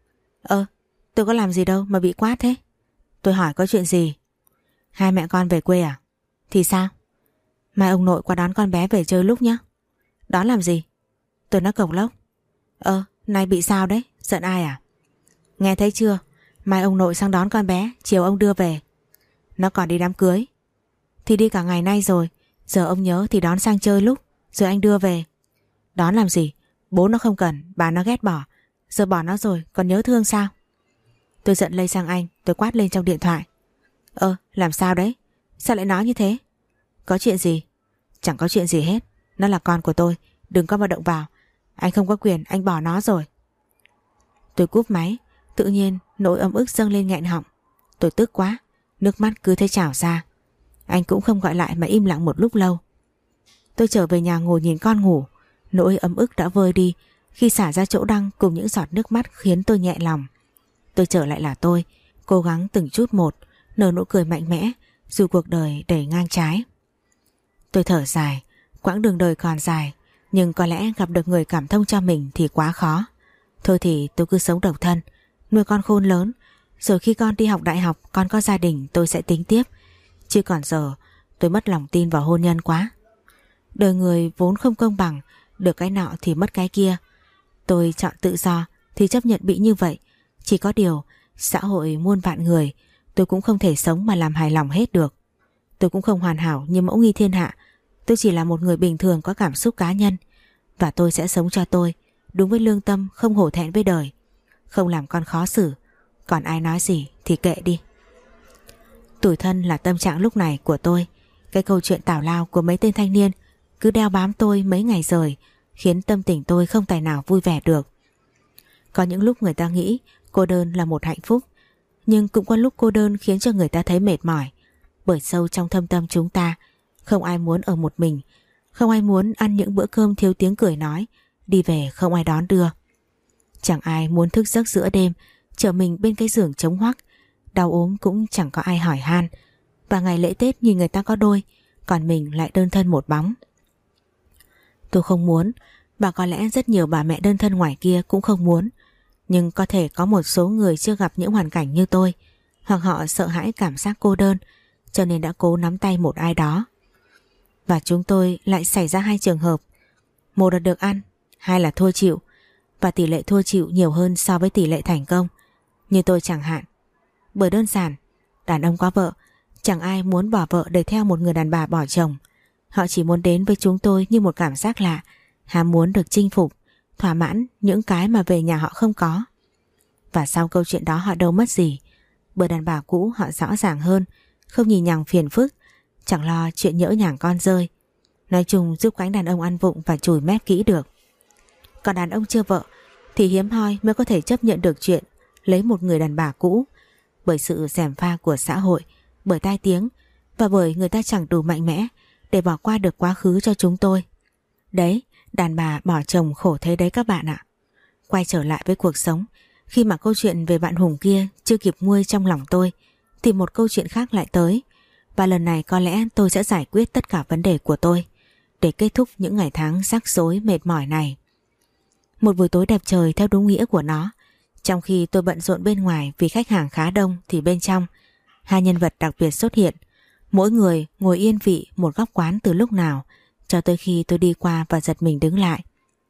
Ơ, tôi có làm gì đâu mà bị quát thế? Tôi hỏi có chuyện gì? Hai mẹ con về quê à? Thì sao? Mai ông nội qua đón con bé về chơi lúc nhá. Đón làm gì? Tôi nói cộc lốc. Ơ, nay bị sao đấy? Giận ai à? Nghe thấy chưa? Mai ông nội sang đón con bé, chiều ông đưa về. Nó còn đi đám cưới. Thì đi cả ngày nay rồi, giờ ông nhớ thì đón sang chơi lúc, rồi anh đưa về. Đón làm gì? Bố nó không cần, bà nó ghét bỏ. Giờ bỏ nó rồi, còn nhớ thương sao? Tôi giận lây sang anh, tôi quát lên trong điện thoại. Ơ, làm sao đấy? Sao lại nói như thế? Có chuyện gì? Chẳng có chuyện gì hết. Nó là con của tôi, đừng có mà động vào. Anh không có quyền, anh bỏ nó rồi. Tôi cúp máy, tự nhiên nỗi ấm ức dâng lên nghẹn họng. Tôi tức quá, nước mắt cứ thế trào ra. Anh cũng không gọi lại mà im lặng một lúc lâu. Tôi trở về nhà ngồi nhìn con ngủ. Nỗi ấm ức đã vơi đi khi xả ra chỗ Đăng cùng những giọt nước mắt khiến tôi nhẹ lòng. Tôi trở lại là tôi, cố gắng từng chút một, nở nụ cười mạnh mẽ dù cuộc đời đầy ngang trái. Tôi thở dài, quãng đường đời còn dài, nhưng có lẽ gặp được người cảm thông cho mình thì quá khó. Thôi thì tôi cứ sống độc thân, nuôi con khôn lớn, rồi khi con đi học đại học, con có gia đình tôi sẽ tính tiếp. Chứ còn giờ tôi mất lòng tin vào hôn nhân quá. Đời người vốn không công bằng, được cái nọ thì mất cái kia. Tôi chọn tự do thì chấp nhận bị như vậy. Chỉ có điều xã hội muôn vạn người, tôi cũng không thể sống mà làm hài lòng hết được. Tôi cũng không hoàn hảo như mẫu nghi thiên hạ. Tôi chỉ là một người bình thường có cảm xúc cá nhân. Và tôi sẽ sống cho tôi, đúng với lương tâm, không hổ thẹn với đời, không làm con khó xử. Còn ai nói gì thì kệ đi. Tủi thân là tâm trạng lúc này của tôi. Cái câu chuyện tào lao của mấy tên thanh niên cứ đeo bám tôi mấy ngày rồi, khiến tâm tình tôi không tài nào vui vẻ được. Có những lúc người ta nghĩ cô đơn là một hạnh phúc, nhưng cũng có lúc cô đơn khiến cho người ta thấy mệt mỏi. Bởi sâu trong thâm tâm chúng ta, không ai muốn ở một mình, không ai muốn ăn những bữa cơm thiếu tiếng cười nói, đi về không ai đón đưa. Chẳng ai muốn thức giấc giữa đêm, chờ mình bên cái giường trống hoắc, đau ốm cũng chẳng có ai hỏi han. Và ngày lễ Tết nhìn người ta có đôi, còn mình lại đơn thân một bóng. Tôi không muốn, và có lẽ rất nhiều bà mẹ đơn thân ngoài kia cũng không muốn. Nhưng có thể có một số người chưa gặp những hoàn cảnh như tôi, hoặc họ sợ hãi cảm giác cô đơn, cho nên đã cố nắm tay một ai đó. Và chúng tôi lại xảy ra hai trường hợp. Một là được ăn, hai là thua chịu. Và tỷ lệ thua chịu nhiều hơn so với tỷ lệ thành công. Như tôi chẳng hạn. Bởi đơn giản, đàn ông có vợ, chẳng ai muốn bỏ vợ để theo một người đàn bà bỏ chồng. Họ chỉ muốn đến với chúng tôi như một cảm giác lạ, ham muốn được chinh phục, thỏa mãn những cái mà về nhà họ không có. Và sau câu chuyện đó họ đâu mất gì. Bởi đàn bà cũ họ rõ ràng hơn, không nhìn nhằng phiền phức, chẳng lo chuyện nhỡ nhàng con rơi. Nói chung giúp cánh đàn ông ăn vụng và chùi mép kỹ được. Còn đàn ông chưa vợ thì hiếm hoi mới có thể chấp nhận được chuyện lấy một người đàn bà cũ. Bởi sự gièm pha của xã hội, bởi tai tiếng, và bởi người ta chẳng đủ mạnh mẽ để bỏ qua được quá khứ cho chúng tôi. Đấy, đàn bà bỏ chồng khổ thế đấy các bạn ạ. Quay trở lại với cuộc sống, khi mà câu chuyện về bạn Hùng kia chưa kịp nguôi trong lòng tôi, thì một câu chuyện khác lại tới. Và lần này có lẽ tôi sẽ giải quyết tất cả vấn đề của tôi, để kết thúc những ngày tháng rắc rối mệt mỏi này. Một buổi tối đẹp trời theo đúng nghĩa của nó. Trong khi tôi bận rộn bên ngoài vì khách hàng khá đông, thì bên trong hai nhân vật đặc biệt xuất hiện. Mỗi người ngồi yên vị một góc quán từ lúc nào, cho tới khi tôi đi qua và giật mình đứng lại.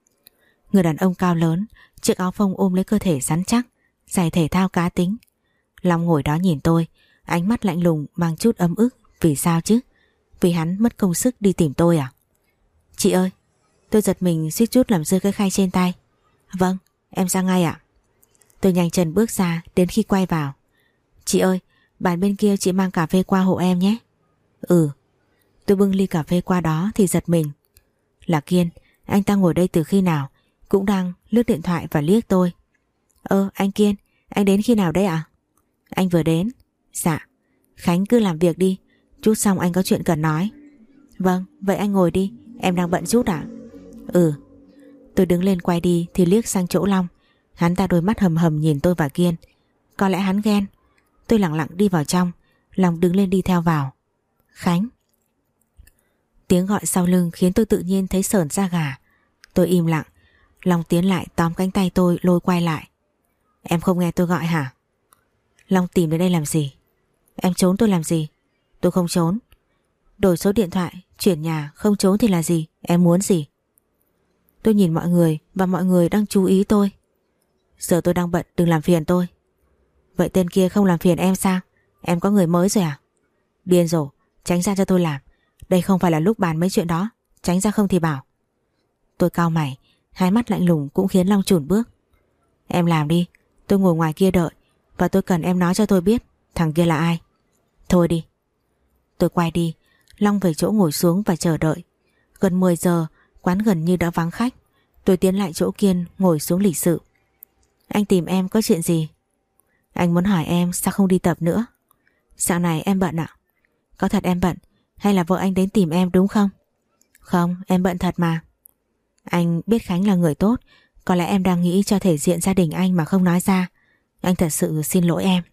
Người đàn ông cao lớn, chiếc áo phông ôm lấy cơ thể rắn chắc, giày thể thao cá tính. Long ngồi đó nhìn tôi, ánh mắt lạnh lùng mang chút ấm ức. Vì sao chứ? Vì hắn mất công sức đi tìm tôi à? Chị ơi! Tôi giật mình suýt chút làm rơi cái khay trên tay. Vâng, em ra ngay ạ. Tôi nhanh chân bước ra, đến khi quay vào. Chị ơi, bàn bên kia chị mang cà phê qua hộ em nhé. Ừ. Tôi bưng ly cà phê qua đó thì giật mình. Là Kiên, anh ta ngồi đây từ khi nào? Cũng đang lướt điện thoại và liếc tôi. Ơ, anh Kiên, anh đến khi nào đấy ạ? Anh vừa đến. Dạ. Khánh cứ làm việc đi, chút xong anh có chuyện cần nói. Vâng, vậy anh ngồi đi, em đang bận chút ạ. Ừ. Tôi đứng lên quay đi thì liếc sang chỗ Long. Hắn ta đôi mắt hầm hầm nhìn tôi và Kiên. Có lẽ hắn ghen. Tôi lặng lặng đi vào trong. Long đứng lên đi theo vào. Khánh. Tiếng gọi sau lưng khiến tôi tự nhiên thấy sởn da gà. Tôi im lặng. Long tiến lại tóm cánh tay tôi lôi quay lại. Em không nghe tôi gọi hả? Long tìm đến đây làm gì? Em trốn tôi làm gì? Tôi không trốn. Đổi số điện thoại, chuyển nhà, không trốn thì là gì? Em muốn gì? Tôi nhìn mọi người và mọi người đang chú ý tôi. Giờ tôi đang bận, đừng làm phiền tôi. Vậy tên kia không làm phiền em sao? Em có người mới rồi à? Điên rồi, tránh ra cho tôi làm. Đây không phải là lúc bàn mấy chuyện đó. Tránh ra không thì bảo. Tôi cau mày, hai mắt lạnh lùng cũng khiến Long chùn bước. Em làm đi, tôi ngồi ngoài kia đợi. Và tôi cần em nói cho tôi biết thằng kia là ai. Thôi đi. Tôi quay đi, Long về chỗ ngồi xuống và chờ đợi. Gần mười giờ, quán gần như đã vắng khách. Tôi tiến lại chỗ Kiên ngồi xuống lịch sự. Anh tìm em có chuyện gì? Anh muốn hỏi em sao không đi tập nữa. Dạo này em bận ạ? Có thật em bận hay là vợ anh đến tìm em đúng không? Không, em bận thật mà. Anh biết Khánh là người tốt. Có lẽ em đang nghĩ cho thể diện gia đình anh mà không nói ra. Anh thật sự xin lỗi em.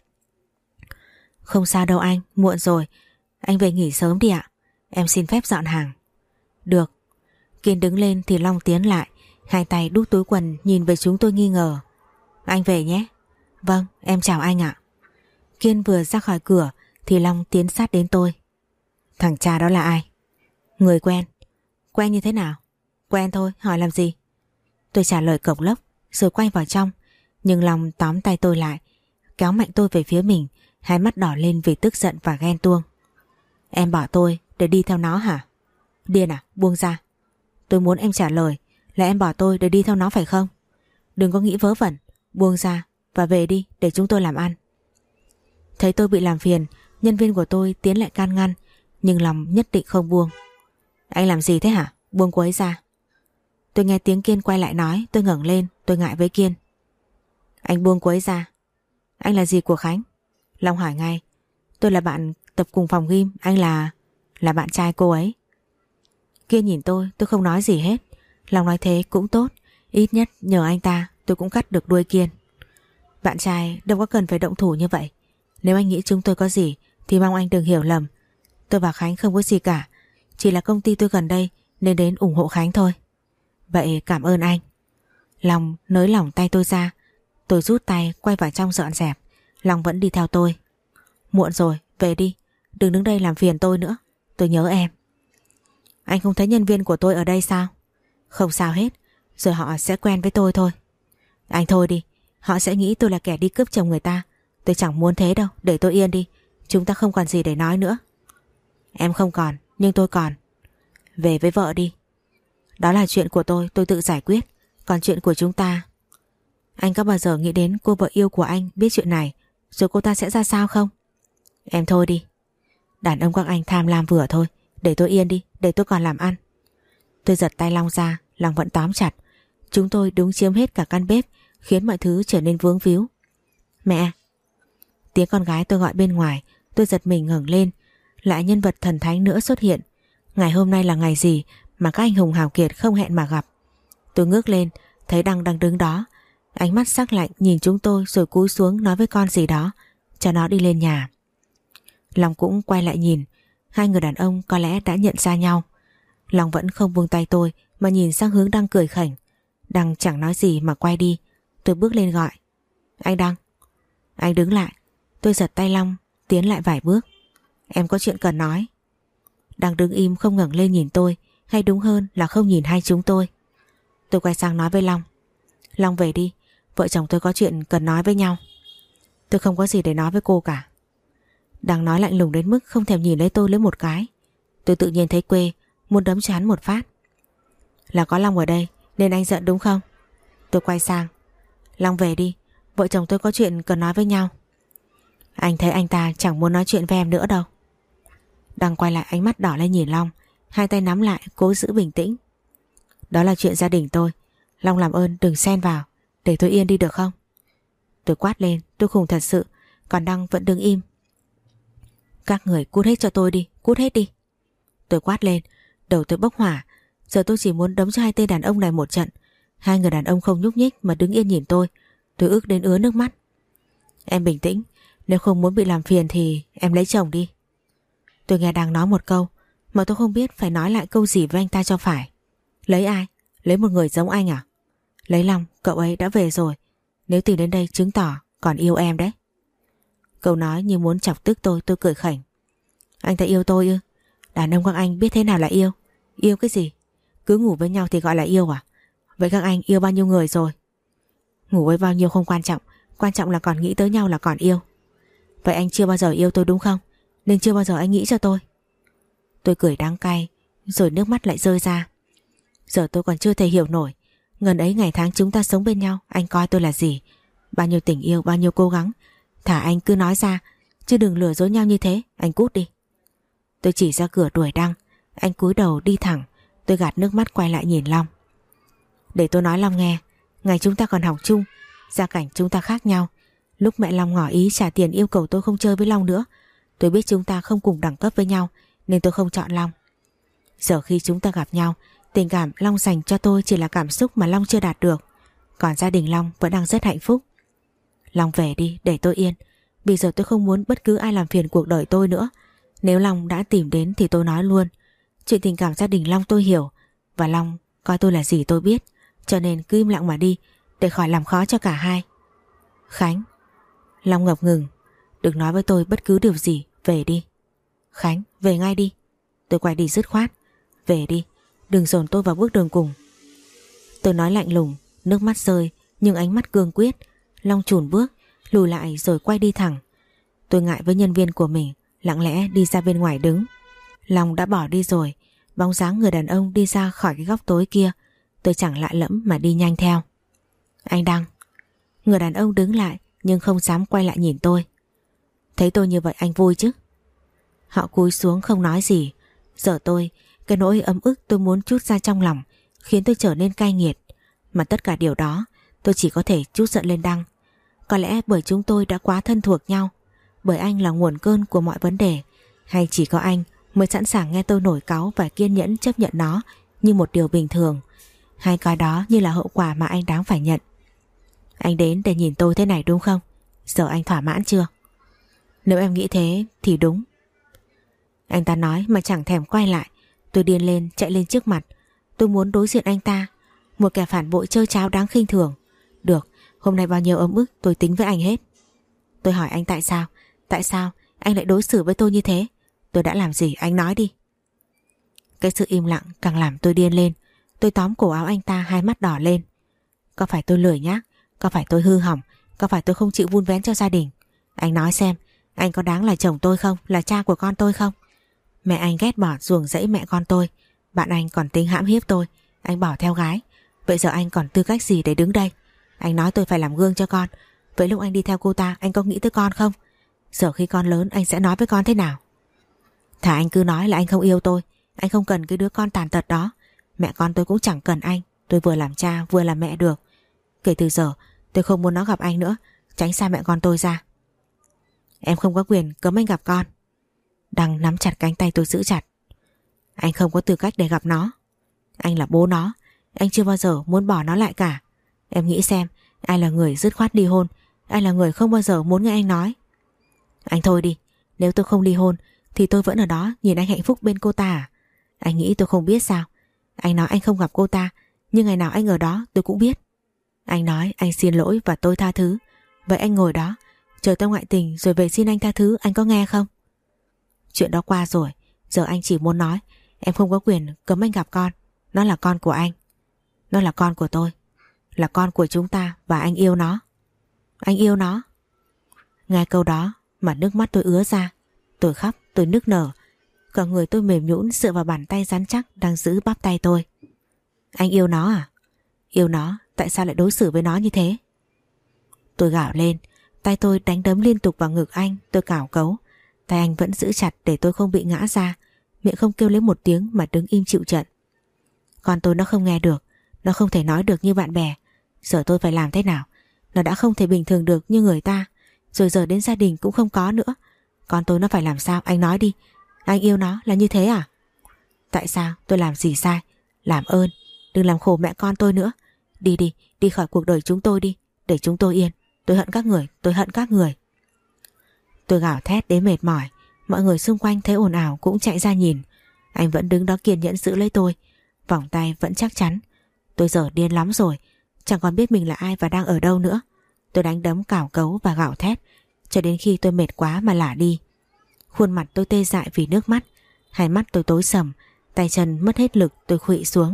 Không sao đâu anh, muộn rồi. Anh về nghỉ sớm đi ạ. Em xin phép dọn hàng. Được. Kiên đứng lên thì Long tiến lại, hai tay đút túi quần nhìn về chúng tôi nghi ngờ. Anh về nhé. Vâng, em chào anh ạ. Kiên vừa ra khỏi cửa thì Long tiến sát đến tôi. Thằng cha đó là ai? Người quen. Quen như thế nào? Quen thôi, hỏi làm gì? Tôi trả lời cộc lốc rồi quay vào trong. Nhưng Long tóm tay tôi lại, kéo mạnh tôi về phía mình, hai mắt đỏ lên vì tức giận và ghen tuông. Em bỏ tôi để đi theo nó hả? Điên à, buông ra. Tôi muốn em trả lời là em bỏ tôi để đi theo nó phải không? Đừng có nghĩ vớ vẩn, buông ra và về đi để chúng tôi làm ăn. Thấy tôi bị làm phiền, nhân viên của tôi tiến lại can ngăn, nhưng Long nhất định không buông. Anh làm gì thế hả? Buông cô ấy ra. Tôi nghe tiếng Kiên quay lại nói, tôi ngẩng lên, tôi ngại với Kiên. Anh buông cô ấy ra. Anh là gì của Khánh? Long hỏi ngay. Tôi là bạn tập cùng phòng gym, anh là... là bạn trai cô ấy. Kiên nhìn tôi, tôi không nói gì hết. Long nói thế cũng tốt, ít nhất nhờ anh ta tôi cũng cắt được đuôi Kiên. Bạn trai đâu có cần phải động thủ như vậy. Nếu anh nghĩ chúng tôi có gì thì mong anh đừng hiểu lầm. Tôi và Khánh không có gì cả, chỉ là công ty tôi gần đây nên đến ủng hộ Khánh thôi. Vậy cảm ơn anh. Long nới lỏng tay tôi ra. Tôi rút tay quay vào trong dọn dẹp. Long vẫn đi theo tôi. Muộn rồi, về đi. Đừng đứng đây làm phiền tôi nữa. Tôi nhớ em. Anh không thấy nhân viên của tôi ở đây sao? Không sao hết. Rồi họ sẽ quen với tôi thôi. Anh thôi đi. Họ sẽ nghĩ tôi là kẻ đi cướp chồng người ta. Tôi chẳng muốn thế đâu. Để tôi yên đi. Chúng ta không còn gì để nói nữa. Em không còn, nhưng tôi còn. Về với vợ đi. Đó là chuyện của tôi, tôi tự giải quyết. Còn chuyện của chúng ta... Anh có bao giờ nghĩ đến cô vợ yêu của anh biết chuyện này rồi cô ta sẽ ra sao không? Em thôi đi. Đàn ông các anh tham lam vừa thôi. Để tôi yên đi, để tôi còn làm ăn. Tôi giật tay Long ra, Long vẫn tóm chặt. Chúng tôi đúng chiếm hết cả căn bếp, khiến mọi thứ trở nên vướng víu. Mẹ! Tiếng con gái tôi gọi bên ngoài. Tôi giật mình ngẩng lên. Lại nhân vật thần thánh nữa xuất hiện. Ngày hôm nay là ngày gì mà các anh hùng hào kiệt không hẹn mà gặp? Tôi ngước lên, thấy Đăng đang đứng đó. Ánh mắt sắc lạnh nhìn chúng tôi rồi cúi xuống nói với con gì đó, cho nó đi lên nhà. Long cũng quay lại nhìn. Hai người đàn ông có lẽ đã nhận ra nhau. Long vẫn không buông tay tôi mà nhìn sang hướng Đăng cười khỉnh. Đăng chẳng nói gì mà quay đi. Tôi bước lên gọi. Anh Đăng. Anh đứng lại. Tôi giật tay Long, tiến lại vài bước. Em có chuyện cần nói. Đăng đứng im không ngẩng lên nhìn tôi, hay đúng hơn là không nhìn hai chúng tôi. Tôi quay sang nói với Long. Long về đi, vợ chồng tôi có chuyện cần nói với nhau. Tôi không có gì để nói với cô cả. Đăng nói lạnh lùng đến mức không thèm nhìn lấy tôi lấy một cái. Tôi tự nhiên thấy quê, muốn đấm cho hắn một phát. Là có Long ở đây nên anh giận đúng không? Tôi quay sang. Long về đi, vợ chồng tôi có chuyện cần nói với nhau. Anh thấy anh ta chẳng muốn nói chuyện với em nữa đâu. Đăng quay lại, ánh mắt đỏ lên nhìn Long, hai tay nắm lại cố giữ bình tĩnh. Đó là chuyện gia đình tôi, Long làm ơn đừng xen vào, để tôi yên đi được không? Tôi quát lên, tôi khùng thật sự. Còn Đăng vẫn đứng im. Các người cút hết cho tôi đi, cút hết đi. Tôi quát lên, đầu tôi bốc hỏa. Giờ tôi chỉ muốn đấm cho hai tên đàn ông này một trận. Hai người đàn ông không nhúc nhích mà đứng yên nhìn tôi. Tôi ức đến ứa nước mắt. Em bình tĩnh, nếu không muốn bị làm phiền thì em lấy chồng đi. Tôi nghe Đăng nói một câu mà tôi không biết phải nói lại câu gì với anh ta cho phải. Lấy ai? Lấy một người giống anh à? Lấy Long, cậu ấy đã về rồi. Nếu tìm đến đây chứng tỏ còn yêu em đấy. Câu nói như muốn chọc tức tôi, tôi cười khẩy. Anh ta yêu tôi ư? Đàn ông các anh biết thế nào là yêu? Yêu cái gì? Cứ ngủ với nhau thì gọi là yêu à? Vậy các anh yêu bao nhiêu người rồi? Ngủ với bao nhiêu không quan trọng, quan trọng là còn nghĩ tới nhau là còn yêu. Vậy anh chưa bao giờ yêu tôi đúng không? Nên chưa bao giờ anh nghĩ cho tôi. Tôi cười đắng cay, rồi nước mắt lại rơi ra. Giờ tôi còn chưa thể hiểu nổi, ngần ấy ngày tháng chúng ta sống bên nhau, anh coi tôi là gì? Bao nhiêu tình yêu, bao nhiêu cố gắng. Thả anh cứ nói ra, chứ đừng lừa dối nhau như thế. Anh cút đi. Tôi chỉ ra cửa đuổi Đăng. Anh cúi đầu đi thẳng. Tôi gạt nước mắt quay lại nhìn Long. Để tôi nói Long nghe, ngày chúng ta còn học chung, gia cảnh chúng ta khác nhau. Lúc mẹ Long ngỏ ý trả tiền yêu cầu tôi không chơi với Long nữa, tôi biết chúng ta không cùng đẳng cấp với nhau, nên tôi không chọn Long. Giờ khi chúng ta gặp nhau, tình cảm Long dành cho tôi chỉ là cảm xúc mà Long chưa đạt được. Còn gia đình Long vẫn đang rất hạnh phúc. Long về đi, để tôi yên. Bây giờ tôi không muốn bất cứ ai làm phiền cuộc đời tôi nữa. Nếu Long đã tìm đến thì tôi nói luôn. Chuyện tình cảm gia đình Long tôi hiểu, và Long coi tôi là gì tôi biết. Cho nên cứ im lặng mà đi, để khỏi làm khó cho cả hai. Khánh. Long ngập ngừng. Đừng nói với tôi bất cứ điều gì, về đi. Khánh, về ngay đi. Tôi quay đi dứt khoát. Về đi, đừng dồn tôi vào bước đường cùng. Tôi nói lạnh lùng, nước mắt rơi, nhưng ánh mắt cương quyết. Long chùn bước, lùi lại rồi quay đi thẳng. Tôi ngại với nhân viên của mình, lặng lẽ đi ra bên ngoài đứng. Long đã bỏ đi rồi, bóng dáng người đàn ông đi ra khỏi cái góc tối kia. Tôi chẳng lạ lẫm mà đi nhanh theo. Anh Đăng. Người đàn ông đứng lại nhưng không dám quay lại nhìn tôi. Thấy tôi như vậy anh vui chứ? Họ cúi xuống không nói gì. Giờ tôi, cái nỗi ấm ức tôi muốn trút ra trong lòng khiến tôi trở nên cay nghiệt. Mà tất cả điều đó tôi chỉ có thể trút giận lên Đăng. Có lẽ bởi chúng tôi đã quá thân thuộc nhau, bởi anh là nguồn cơn của mọi vấn đề, hay chỉ có anh mới sẵn sàng nghe tôi nổi cáu và kiên nhẫn chấp nhận nó như một điều bình thường, hay coi đó như là hậu quả mà anh đáng phải nhận. Anh đến để nhìn tôi thế này đúng không? Giờ anh thỏa mãn chưa? Nếu em nghĩ thế thì đúng. Anh ta nói mà chẳng thèm quay lại. Tôi điên lên chạy lên trước mặt. Tôi muốn đối diện anh ta, một kẻ phản bội trơ tráo đáng khinh thường. Được, hôm nay bao nhiêu ấm ức tôi tính với anh hết. Tôi hỏi anh tại sao? Tại sao anh lại đối xử với tôi như thế? Tôi đã làm gì anh nói đi. Cái sự im lặng càng làm tôi điên lên. Tôi tóm cổ áo anh ta, hai mắt đỏ lên. Có phải tôi lười nhác? Có phải tôi hư hỏng? Có phải tôi không chịu vun vén cho gia đình? Anh nói xem, anh có đáng là chồng tôi không? Là cha của con tôi không? Mẹ anh ghét bỏ ruồng rẫy mẹ con tôi. Bạn anh còn tính hãm hiếp tôi. Anh bỏ theo gái. Vậy giờ anh còn tư cách gì để đứng đây? Anh nói tôi phải làm gương cho con. Vậy lúc anh đi theo cô ta, anh có nghĩ tới con không? Giờ khi con lớn anh sẽ nói với con thế nào? Thà anh cứ nói là anh không yêu tôi. Anh không cần cái đứa con tàn tật đó. Mẹ con tôi cũng chẳng cần anh. Tôi vừa làm cha vừa làm mẹ được. Kể từ giờ tôi không muốn nó gặp anh nữa. Tránh xa mẹ con tôi ra. Em không có quyền cấm anh gặp con. Đăng nắm chặt cánh tay tôi giữ chặt. Anh không có tư cách để gặp nó. Anh là bố nó. Anh chưa bao giờ muốn bỏ nó lại cả. Em nghĩ xem, ai là người dứt khoát ly hôn? Ai là người không bao giờ muốn nghe anh nói? Anh thôi đi. Nếu tôi không ly hôn thì tôi vẫn ở đó nhìn anh hạnh phúc bên cô ta à? Anh nghĩ tôi không biết sao? Anh nói anh không gặp cô ta, nhưng ngày nào anh ở đó tôi cũng biết. Anh nói anh xin lỗi và tôi tha thứ. Vậy anh ngồi đó chờ tôi ngoại tình rồi về xin anh tha thứ, anh có nghe không? Chuyện đó qua rồi. Giờ anh chỉ muốn nói em không có quyền cấm anh gặp con. Nó là con của anh. Nó là con của tôi. Là con của chúng ta và anh yêu nó. Anh yêu nó. Nghe câu đó mà nước mắt tôi ứa ra. Tôi khóc, tôi nức nở. Cả người tôi mềm nhũn dựa vào bàn tay rắn chắc đang giữ bắp tay tôi. Anh yêu nó à? Yêu nó, tại sao lại đối xử với nó như thế? Tôi gào lên. Tay tôi đánh đấm liên tục vào ngực anh. Tôi cào cấu. Tay anh vẫn giữ chặt để tôi không bị ngã ra. Miệng không kêu lấy một tiếng mà đứng im chịu trận. Con tôi nó không nghe được. Nó không thể nói được như bạn bè. Giờ tôi phải làm thế nào? Nó đã không thể bình thường được như người ta. Rồi giờ đến gia đình cũng không có nữa. Con tôi nó phải làm sao? Anh nói đi. Anh yêu nó là như thế à? Tại sao? Tôi làm gì sai? Làm ơn, đừng làm khổ mẹ con tôi nữa. Đi đi, đi khỏi cuộc đời chúng tôi đi. Để chúng tôi yên. Tôi hận các người, tôi hận các người. Tôi gào thét đến mệt mỏi. Mọi người xung quanh thấy ồn ào cũng chạy ra nhìn. Anh vẫn đứng đó kiên nhẫn giữ lấy tôi. Vòng tay vẫn chắc chắn. Tôi giờ điên lắm rồi. Chẳng còn biết mình là ai và đang ở đâu nữa. Tôi đánh đấm cào cấu và gào thét cho đến khi tôi mệt quá mà lả đi. Khuôn mặt tôi tê dại vì nước mắt, hai mắt tôi tối sầm, tay chân mất hết lực, tôi khuỵu xuống.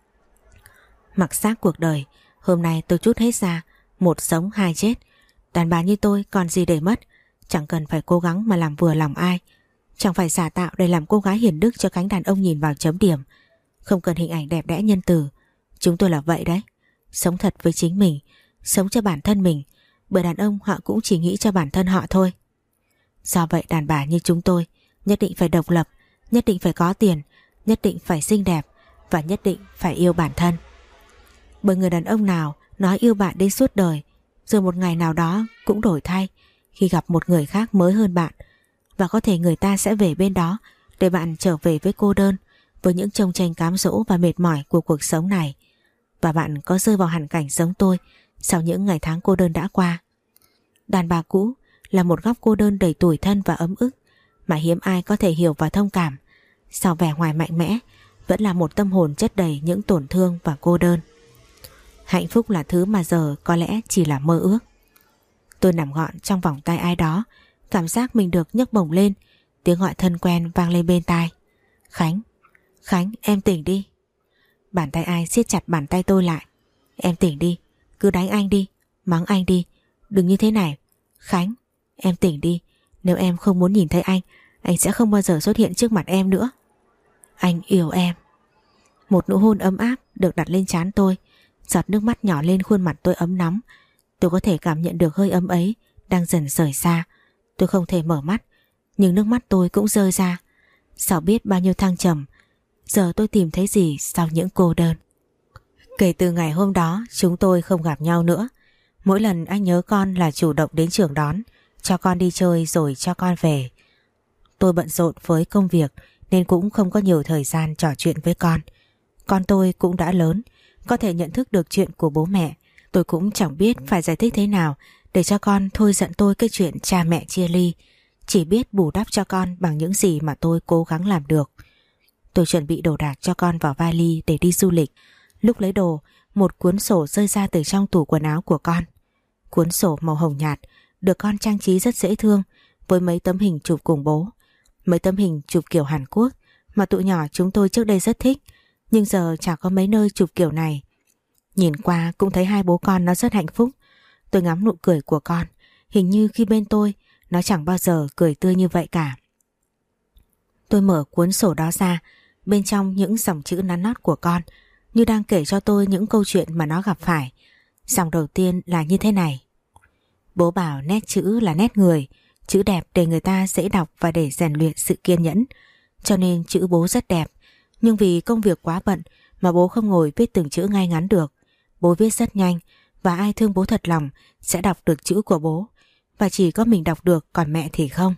Mặc xác cuộc đời, hôm nay tôi trút hết ra, một sống hai chết. Đàn bà như tôi còn gì để mất, chẳng cần phải cố gắng mà làm vừa lòng ai, chẳng phải giả tạo để làm cô gái hiền đức cho cánh đàn ông nhìn vào chấm điểm. Không cần hình ảnh đẹp đẽ nhân từ. Chúng tôi là vậy đấy, sống thật với chính mình, sống cho bản thân mình, bởi đàn ông họ cũng chỉ nghĩ cho bản thân họ thôi. Do vậy đàn bà như chúng tôi nhất định phải độc lập, nhất định phải có tiền, nhất định phải xinh đẹp và nhất định phải yêu bản thân. Bởi người đàn ông nào nói yêu bạn đến suốt đời, rồi một ngày nào đó cũng đổi thay khi gặp một người khác mới hơn bạn, và có thể người ta sẽ về bên đó để bạn trở về với cô đơn, với những chông chênh cám dỗ và mệt mỏi của cuộc sống này. Và bạn có rơi vào hoàn cảnh giống tôi sau những ngày tháng cô đơn đã qua. Đàn bà cũ là một góc cô đơn đầy tủi thân và ấm ức mà hiếm ai có thể hiểu và thông cảm. Sau vẻ ngoài mạnh mẽ vẫn là một tâm hồn chất đầy những tổn thương và cô đơn. Hạnh phúc là thứ mà giờ có lẽ chỉ là mơ ước. Tôi nằm gọn trong vòng tay ai đó, cảm giác mình được nhấc bổng lên. Tiếng gọi thân quen vang lên bên tai. Khánh, Khánh, em tỉnh đi. Bàn tay ai siết chặt bàn tay tôi lại. Em tỉnh đi, cứ đánh anh đi, mắng anh đi, đừng như thế này. Khánh, em tỉnh đi, nếu em không muốn nhìn thấy anh, anh sẽ không bao giờ xuất hiện trước mặt em nữa. Anh yêu em. Một nụ hôn ấm áp được đặt lên trán tôi, giọt nước mắt nhỏ lên khuôn mặt tôi ấm nóng. Tôi có thể cảm nhận được hơi ấm ấy đang dần rời xa. Tôi không thể mở mắt, nhưng nước mắt tôi cũng rơi ra. Sao biết bao nhiêu thăng trầm, giờ tôi tìm thấy gì sau những cô đơn. Kể từ ngày hôm đó chúng tôi không gặp nhau nữa. Mỗi lần anh nhớ con là chủ động đến trường đón, cho con đi chơi rồi cho con về. Tôi bận rộn với công việc nên cũng không có nhiều thời gian trò chuyện với con. Con tôi cũng đã lớn, có thể nhận thức được chuyện của bố mẹ. Tôi cũng chẳng biết phải giải thích thế nào để cho con thôi giận tôi cái chuyện cha mẹ chia ly. Chỉ biết bù đắp cho con bằng những gì mà tôi cố gắng làm được. Tôi chuẩn bị đồ đạc cho con vào vali để đi du lịch. Lúc lấy đồ, một cuốn sổ rơi ra từ trong tủ quần áo của con. Cuốn sổ màu hồng nhạt, được con trang trí rất dễ thương, với mấy tấm hình chụp cùng bố. Mấy tấm hình chụp kiểu Hàn Quốc mà tụi nhỏ chúng tôi trước đây rất thích, nhưng giờ chả có mấy nơi chụp kiểu này. Nhìn qua cũng thấy hai bố con nó rất hạnh phúc. Tôi ngắm nụ cười của con, hình như khi bên tôi nó chẳng bao giờ cười tươi như vậy cả. Tôi mở cuốn sổ đó ra, bên trong những dòng chữ nắn nót của con như đang kể cho tôi những câu chuyện mà nó gặp phải. Dòng đầu tiên là như thế này: bố bảo nét chữ là nét người, chữ đẹp để người ta dễ đọc và để rèn luyện sự kiên nhẫn, cho nên chữ bố rất đẹp. Nhưng vì công việc quá bận mà bố không ngồi viết từng chữ ngay ngắn được. Bố viết rất nhanh, và ai thương bố thật lòng sẽ đọc được chữ của bố, và chỉ có mình đọc được, còn mẹ thì không.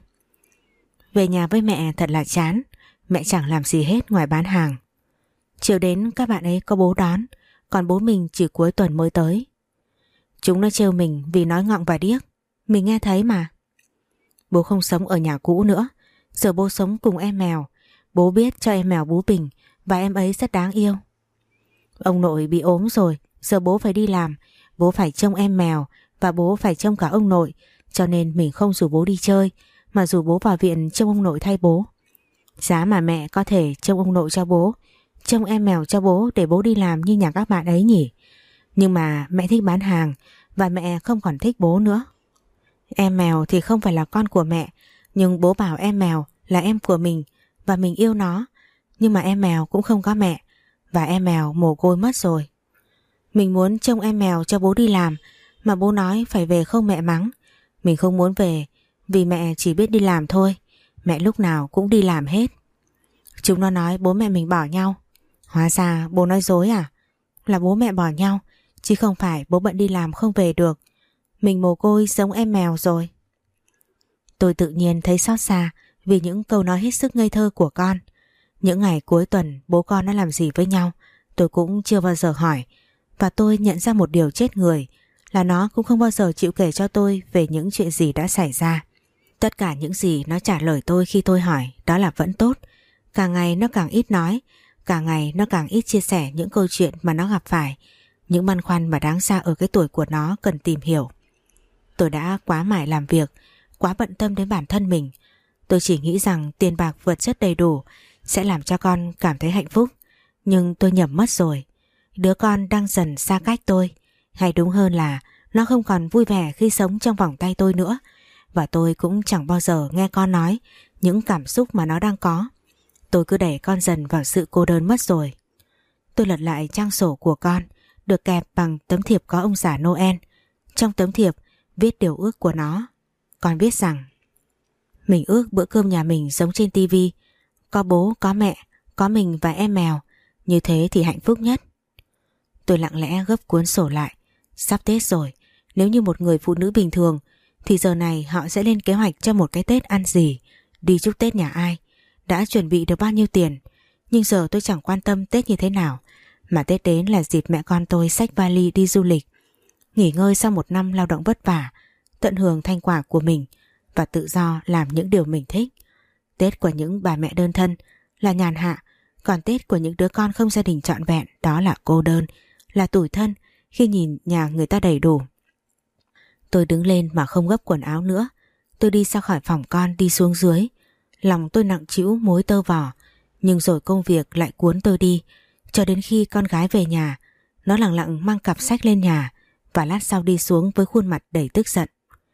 Về nhà với mẹ thật là chán, mẹ chẳng làm gì hết ngoài bán hàng. Chiều đến các bạn ấy có bố đón, còn bố mình chỉ cuối tuần mới tới. Chúng nó trêu mình vì nói ngọng và điếc, mình nghe thấy mà. Bố không sống ở nhà cũ nữa, giờ bố sống cùng em mèo. Bố biết cho em mèo bú bình và em ấy rất đáng yêu. Ông nội bị ốm rồi, giờ bố phải đi làm, bố phải trông em mèo và bố phải trông cả ông nội, cho nên mình không rủ bố đi chơi mà rủ bố vào viện trông ông nội thay bố. Giá mà mẹ có thể trông ông nội cho bố, trông em mèo cho bố để bố đi làm như nhà các bạn ấy nhỉ. Nhưng mà mẹ thích bán hàng và mẹ không còn thích bố nữa. Em mèo thì không phải là con của mẹ, nhưng bố bảo em mèo là em của mình và mình yêu nó. Nhưng mà em mèo cũng không có mẹ, và em mèo mồ côi mất rồi. Mình muốn trông em mèo cho bố đi làm, mà bố nói phải về không mẹ mắng. Mình không muốn về vì mẹ chỉ biết đi làm thôi. Mẹ lúc nào cũng đi làm hết. Chúng nó nói bố mẹ mình bỏ nhau. Hóa ra bố nói dối à? Là bố mẹ bỏ nhau, chứ không phải bố bận đi làm không về được. Mình mồ côi giống em mèo rồi. Tôi tự nhiên thấy xót xa vì những câu nói hết sức ngây thơ của con. Những ngày cuối tuần bố con đã làm gì với nhau tôi cũng chưa bao giờ hỏi. Và tôi nhận ra một điều chết người là nó cũng không bao giờ chịu kể cho tôi về những chuyện gì đã xảy ra. Tất cả những gì nó trả lời tôi khi tôi hỏi đó là vẫn tốt. Càng ngày nó càng ít nói, càng ngày nó càng ít chia sẻ những câu chuyện mà nó gặp phải, những băn khoăn mà đáng ra ở cái tuổi của nó cần tìm hiểu. Tôi đã quá mải làm việc, quá bận tâm đến bản thân mình. Tôi chỉ nghĩ rằng tiền bạc vật chất đầy đủ sẽ làm cho con cảm thấy hạnh phúc. Nhưng tôi nhầm mất rồi. Đứa con đang dần xa cách tôi. Hay đúng hơn là nó không còn vui vẻ khi sống trong vòng tay tôi nữa. Và tôi cũng chẳng bao giờ nghe con nói những cảm xúc mà nó đang có. Tôi cứ đẩy con dần vào sự cô đơn mất rồi. Tôi lật lại trang sổ của con, được kẹp bằng tấm thiệp có ông già Noel. Trong tấm thiệp viết điều ước của nó. Con viết rằng mình ước bữa cơm nhà mình giống trên tivi, có bố, có mẹ, có mình và em mèo. Như thế thì hạnh phúc nhất. Tôi lặng lẽ gấp cuốn sổ lại. Sắp Tết rồi, nếu như một người phụ nữ bình thường thì giờ này họ sẽ lên kế hoạch cho một cái Tết ăn gì, đi chúc Tết nhà ai, đã chuẩn bị được bao nhiêu tiền. Nhưng giờ tôi chẳng quan tâm Tết như thế nào, mà Tết đến là dịp mẹ con tôi xách vali đi du lịch, nghỉ ngơi sau một năm lao động vất vả, tận hưởng thành quả của mình và tự do làm những điều mình thích. Tết của những bà mẹ đơn thân là nhàn hạ, còn Tết của những đứa con không gia đình trọn vẹn đó là cô đơn, là tủi thân khi nhìn nhà người ta đầy đủ. Tôi đứng lên mà không gấp quần áo nữa. Tôi đi ra khỏi phòng con, đi xuống dưới. Lòng tôi nặng trĩu mối tơ vò, nhưng rồi công việc lại cuốn tôi đi. Cho đến khi con gái về nhà, nó lặng lặng mang cặp sách lên nhà và lát sau đi xuống với khuôn mặt đầy tức giận.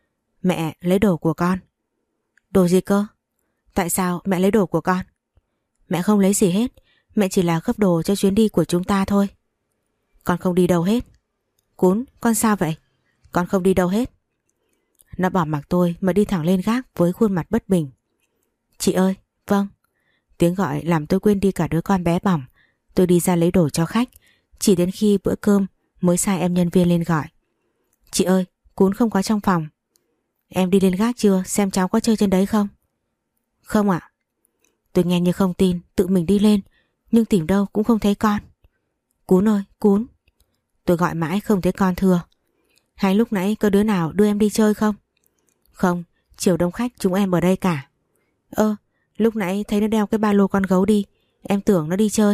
Mẹ lấy đồ của con. Đồ gì cơ? Tại sao mẹ lấy đồ của con? Mẹ không lấy gì hết, mẹ chỉ là gấp đồ cho chuyến đi của chúng ta thôi. Con không đi đâu hết. Cún, con sao vậy? Con không đi đâu hết. Nó bỏ mặc tôi mà đi thẳng lên gác với khuôn mặt bất bình. Chị ơi, vâng. Tiếng gọi làm tôi quên đi cả đứa con bé bỏng. Tôi đi ra lấy đồ cho khách, chỉ đến khi bữa cơm mới sai em nhân viên lên gọi. Chị ơi, Cún không có trong phòng. Em đi lên gác chưa, xem cháu có chơi trên đấy không? Không ạ. Tôi nghe như không tin, tự mình đi lên, nhưng tìm đâu cũng không thấy con. Cún ơi, Cún. Tôi gọi mãi không thấy con thưa. Hay lúc nãy có đứa nào đưa em đi chơi không? Không, chiều đông khách chúng em ở đây cả. Ơ, lúc nãy thấy nó đeo cái ba lô con gấu đi, em tưởng nó đi chơi.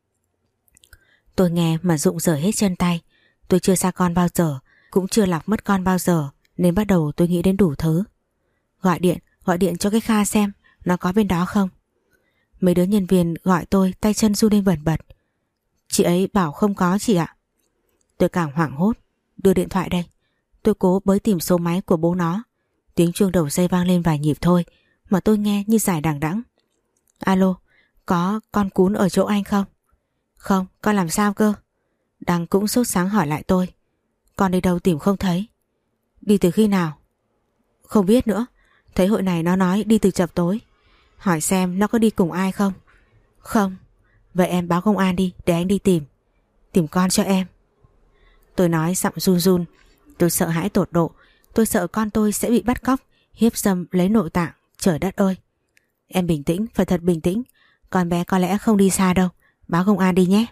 Tôi nghe mà rụng rời hết chân tay. Tôi chưa xa con bao giờ, cũng chưa lạc mất con bao giờ, nên bắt đầu tôi nghĩ đến đủ thứ. Gọi điện, gọi điện cho cái Kha xem nó có bên đó không. Mấy đứa nhân viên gọi tôi tay chân run lên bần bật. Chị ấy bảo không có chị ạ. Tôi càng hoảng hốt. Đưa điện thoại đây. Tôi cố bới tìm số máy của bố nó. Tiếng chuông đầu dây vang lên vài nhịp thôi mà tôi nghe như dài đằng đẵng. Alo, có con Cún ở chỗ anh không? Không, con làm sao cơ? Đăng cũng sốt sáng hỏi lại tôi. Con đi đâu tìm không thấy? Đi từ khi nào? Không biết nữa. Thấy hội này nó nói đi từ chập tối. Hỏi xem nó có đi cùng ai không? Không. Vậy em báo công an đi để anh đi tìm. Tìm con cho em. Tôi nói giọng run run. Tôi sợ hãi tột độ. Tôi sợ con tôi sẽ bị bắt cóc, hiếp dâm, lấy nội tạng. Trời đất ơi. Em bình tĩnh, phải thật bình tĩnh. Con bé có lẽ không đi xa đâu. Báo công an đi nhé.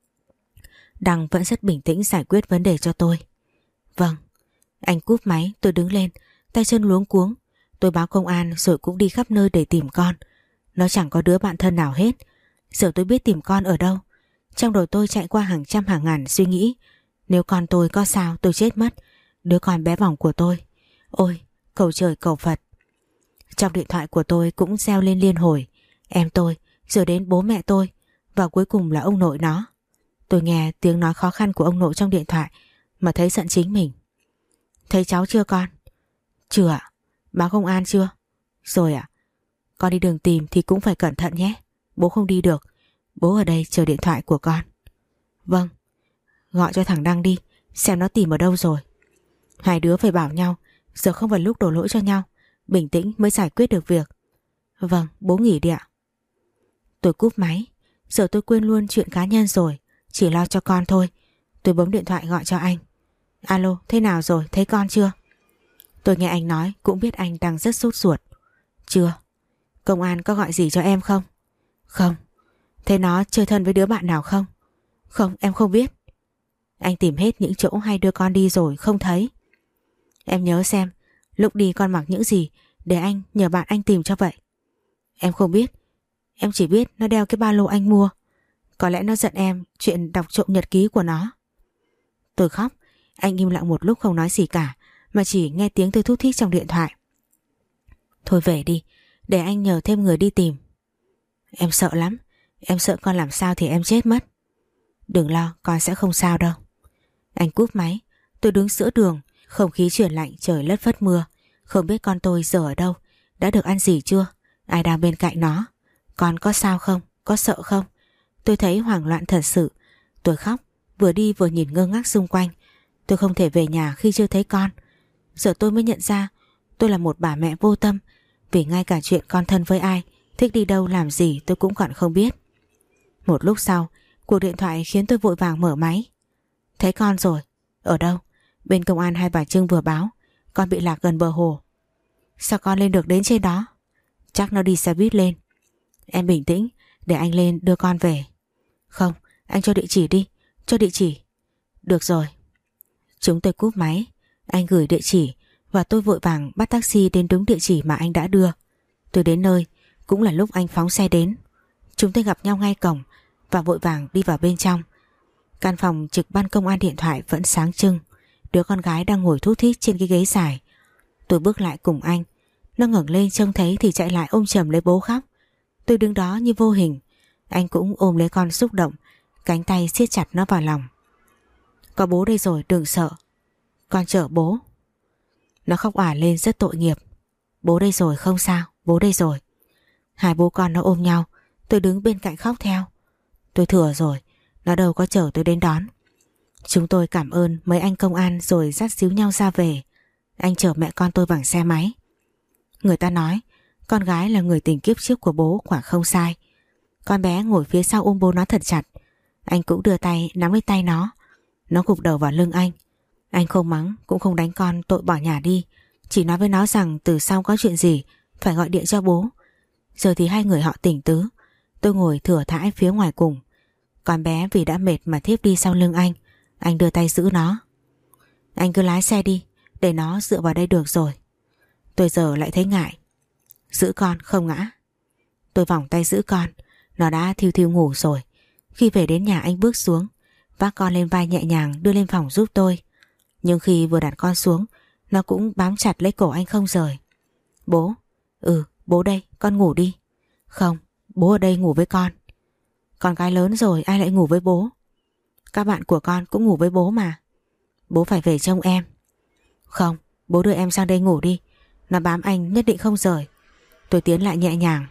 Đăng vẫn rất bình tĩnh giải quyết vấn đề cho tôi. Vâng. Anh cúp máy, tôi đứng lên, tay chân luống cuống. Tôi báo công an rồi cũng đi khắp nơi để tìm con. Nó chẳng có đứa bạn thân nào hết. Giờ tôi biết tìm con ở đâu. Trong đầu tôi chạy qua hàng trăm hàng ngàn suy nghĩ. Nếu con tôi có sao tôi chết mất. Đứa con bé bỏng của tôi. Ôi, cầu trời cầu Phật. Trong điện thoại của tôi cũng reo lên liên hồi. Em tôi, rồi đến bố mẹ tôi, và cuối cùng là ông nội nó. Tôi nghe tiếng nói khó khăn của ông nội trong điện thoại mà thấy giận chính mình. Thấy cháu chưa con? Chưa ạ. Báo công an chưa? Rồi ạ. Con đi đường tìm thì cũng phải cẩn thận nhé. Bố không đi được. Bố ở đây chờ điện thoại của con. Vâng. Gọi cho thằng Đăng đi, xem nó tìm ở đâu rồi. Hai đứa phải bảo nhau, giờ không phải lúc đổ lỗi cho nhau. Bình tĩnh mới giải quyết được việc. Vâng, bố nghỉ đi ạ. Tôi cúp máy. Giờ tôi quên luôn chuyện cá nhân rồi, chỉ lo cho con thôi. Tôi bấm điện thoại gọi cho anh. Alo, thế nào rồi, thấy con chưa? Tôi nghe anh nói, cũng biết anh đang rất sốt ruột. Chưa. Công an có gọi gì cho em không? Không. Thế nó chơi thân với đứa bạn nào không? Không, em không biết. Anh tìm hết những chỗ hay đưa con đi rồi, không thấy. Em nhớ xem, lúc đi con mặc những gì để anh nhờ bạn anh tìm cho vậy. Em không biết. Em chỉ biết nó đeo cái ba lô anh mua. Có lẽ nó giận em chuyện đọc trộm nhật ký của nó. Tôi khóc. Anh im lặng một lúc không nói gì cả. mà chỉ nghe tiếng tôi thút thít trong điện thoại. Thôi về đi, để anh nhờ thêm người đi tìm. Em sợ lắm, em sợ con làm sao thì em chết mất. Đừng lo, con sẽ không sao đâu. Anh cúp máy. Tôi đứng giữa đường, không khí chuyển lạnh, trời lất phất mưa. Không biết con tôi giờ ở đâu, đã được ăn gì chưa, ai đang bên cạnh nó. Con có sao không, có sợ không? Tôi thấy hoảng loạn thật sự. Tôi khóc, vừa đi vừa nhìn ngơ ngác xung quanh. Tôi không thể về nhà khi chưa thấy con. Giờ tôi mới nhận ra tôi là một bà mẹ vô tâm, vì ngay cả chuyện con thân với ai, thích đi đâu làm gì tôi cũng còn không biết. Một lúc sau, cuộc điện thoại khiến tôi vội vàng mở máy. Thấy con rồi. Ở đâu? Bên công an Hai Bà Trưng vừa báo con bị lạc gần bờ hồ. Sao con lên được đến trên đó? Chắc nó đi xe buýt lên. Em bình tĩnh, để anh lên đưa con về. Không, anh cho địa chỉ đi. Cho địa chỉ. Được rồi. Chúng tôi cúp máy. Anh gửi địa chỉ và tôi vội vàng bắt taxi đến đúng địa chỉ mà anh đã đưa. Tôi đến nơi cũng là lúc anh phóng xe đến. Chúng tôi gặp nhau ngay cổng và vội vàng đi vào bên trong. Căn phòng trực ban công an điện thoại vẫn sáng trưng. Đứa con gái đang ngồi thút thít trên cái ghế dài. Tôi bước lại cùng anh. Nó ngẩng lên trông thấy thì chạy lại ôm chầm lấy bố khóc. Tôi đứng đó như vô hình. Anh cũng ôm lấy con xúc động, cánh tay siết chặt nó vào lòng. Có bố đây rồi, đừng sợ. Con chở bố. Nó khóc òa lên rất tội nghiệp. Bố đây rồi, không sao, bố đây rồi. Hai bố con nó ôm nhau. Tôi đứng bên cạnh khóc theo. Tôi thừa rồi, nó đâu có chở tôi đến đón. Chúng tôi cảm ơn mấy anh công an rồi dắt díu nhau ra về. Anh chở mẹ con tôi bằng xe máy. Người ta nói con gái là người tình kiếp trước của bố, quả không sai. Con bé ngồi phía sau ôm bố nó thật chặt. Anh cũng đưa tay nắm lấy tay nó. Nó gục đầu vào lưng anh. Anh không mắng cũng không đánh con tội bỏ nhà đi, chỉ nói với nó rằng từ sau có chuyện gì phải gọi điện cho bố. Giờ thì hai người họ tỉnh tứ. Tôi ngồi thửa thãi phía ngoài cùng. Con bé vì đã mệt mà thiếp đi sau lưng anh. Anh đưa tay giữ nó. Anh cứ lái xe đi, để nó dựa vào đây được rồi. Tôi giờ lại thấy ngại. Giữ con không ngã. Tôi vòng tay giữ con. Nó đã thiu thiu ngủ rồi. Khi về đến nhà anh bước xuống, vác con lên vai nhẹ nhàng đưa lên phòng giúp tôi. Nhưng khi vừa đặt con xuống, nó cũng bám chặt lấy cổ anh không rời. Bố. Ừ, bố đây, con ngủ đi. Không, bố ở đây ngủ với con. Con gái lớn rồi ai lại ngủ với bố? Các bạn của con cũng ngủ với bố mà. Bố phải về trông em. Không, bố đưa em sang đây ngủ đi. Nó bám anh nhất định không rời. Tôi tiến lại nhẹ nhàng.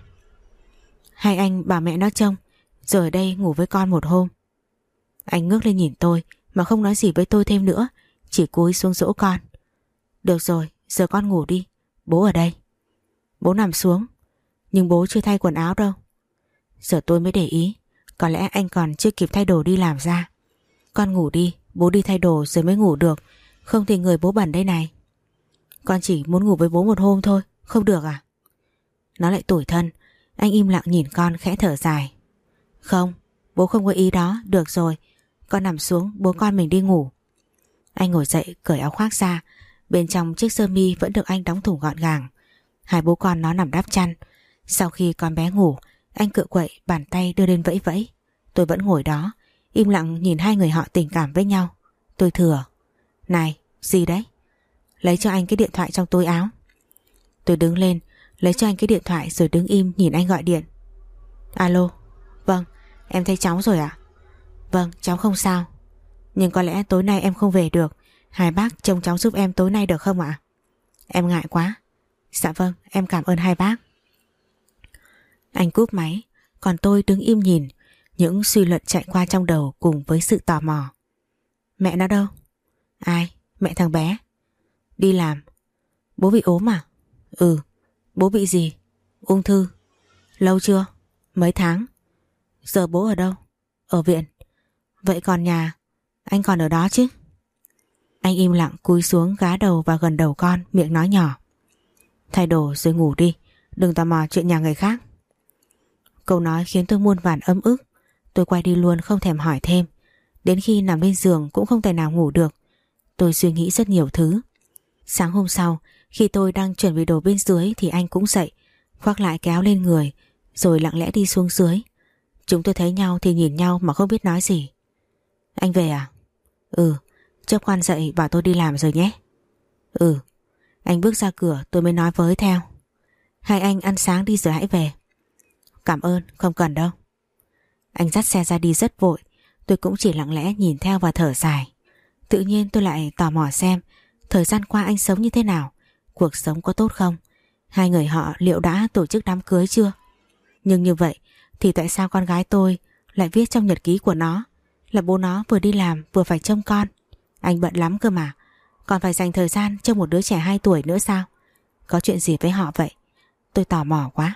Hay anh bảo mẹ nó trông, rồi ở đây ngủ với con một hôm. Anh ngước lên nhìn tôi mà không nói gì với tôi thêm nữa, chỉ cúi xuống dỗ con. Được rồi, giờ con ngủ đi, bố ở đây. Bố nằm xuống. Nhưng bố chưa thay quần áo đâu. Giờ tôi mới để ý, có lẽ anh còn chưa kịp thay đồ đi làm ra. Con ngủ đi, bố đi thay đồ rồi mới ngủ được. Không thì người bố bẩn đây này. Con chỉ muốn ngủ với bố một hôm thôi, không được à? Nó lại tủi thân. Anh im lặng nhìn con khẽ thở dài. Không, bố không có ý đó. Được rồi, con nằm xuống, bố con mình đi ngủ. Anh ngồi dậy cởi áo khoác ra. Bên trong chiếc sơ mi vẫn được anh đóng thủng gọn gàng. Hai bố con nó nằm đắp chăn. Sau khi con bé ngủ, anh cựa quậy bàn tay đưa lên vẫy vẫy. Tôi vẫn ngồi đó im lặng nhìn hai người họ tình cảm với nhau. Tôi thừa. Này, gì đấy? Lấy cho anh cái điện thoại trong túi áo. Tôi đứng lên lấy cho anh cái điện thoại rồi đứng im nhìn anh gọi điện. Alo. Vâng, em thấy cháu rồi ạ? Vâng, cháu không sao. Nhưng có lẽ tối nay em không về được. Hai bác trông cháu giúp em tối nay được không ạ? Em ngại quá. Dạ vâng, em cảm ơn hai bác. Anh cúp máy, còn tôi đứng im nhìn. Những suy luận chạy qua trong đầu cùng với sự tò mò. Mẹ nó đâu? Ai? Mẹ thằng bé. Đi làm. Bố bị ốm à? Ừ. Bố bị gì? Ung thư. Lâu chưa? Mấy tháng. Giờ bố ở đâu? Ở viện. Vậy còn nhà? Anh còn ở đó chứ? Anh im lặng cúi xuống gá đầu vào gần đầu con, miệng nói nhỏ. Thay đồ rồi ngủ đi, đừng tò mò chuyện nhà người khác. Câu nói khiến tôi muôn vàn ấm ức. Tôi quay đi luôn không thèm hỏi thêm. Đến khi nằm lên giường cũng không thể nào ngủ được. Tôi suy nghĩ rất nhiều thứ. Sáng hôm sau, khi tôi đang chuẩn bị đồ bên dưới thì anh cũng dậy, khoác lại cái áo lên người, rồi lặng lẽ đi xuống dưới. Chúng tôi thấy nhau thì nhìn nhau mà không biết nói gì. Anh về à? Ừ, chớp con dậy bảo tôi đi làm rồi nhé. Ừ. Anh bước ra cửa tôi mới nói với theo. Hai anh ăn sáng đi rồi hãy về. Cảm ơn, không cần đâu. Anh dắt xe ra đi rất vội. Tôi cũng chỉ lặng lẽ nhìn theo và thở dài. Tự nhiên tôi lại tò mò xem thời gian qua anh sống như thế nào, cuộc sống có tốt không, hai người họ liệu đã tổ chức đám cưới chưa. Nhưng như vậy thì tại sao con gái tôi lại viết trong nhật ký của nó là bố nó vừa đi làm vừa phải trông con. Anh bận lắm cơ mà, còn phải dành thời gian cho một đứa trẻ hai tuổi nữa sao? Có chuyện gì với họ vậy? Tôi tò mò quá.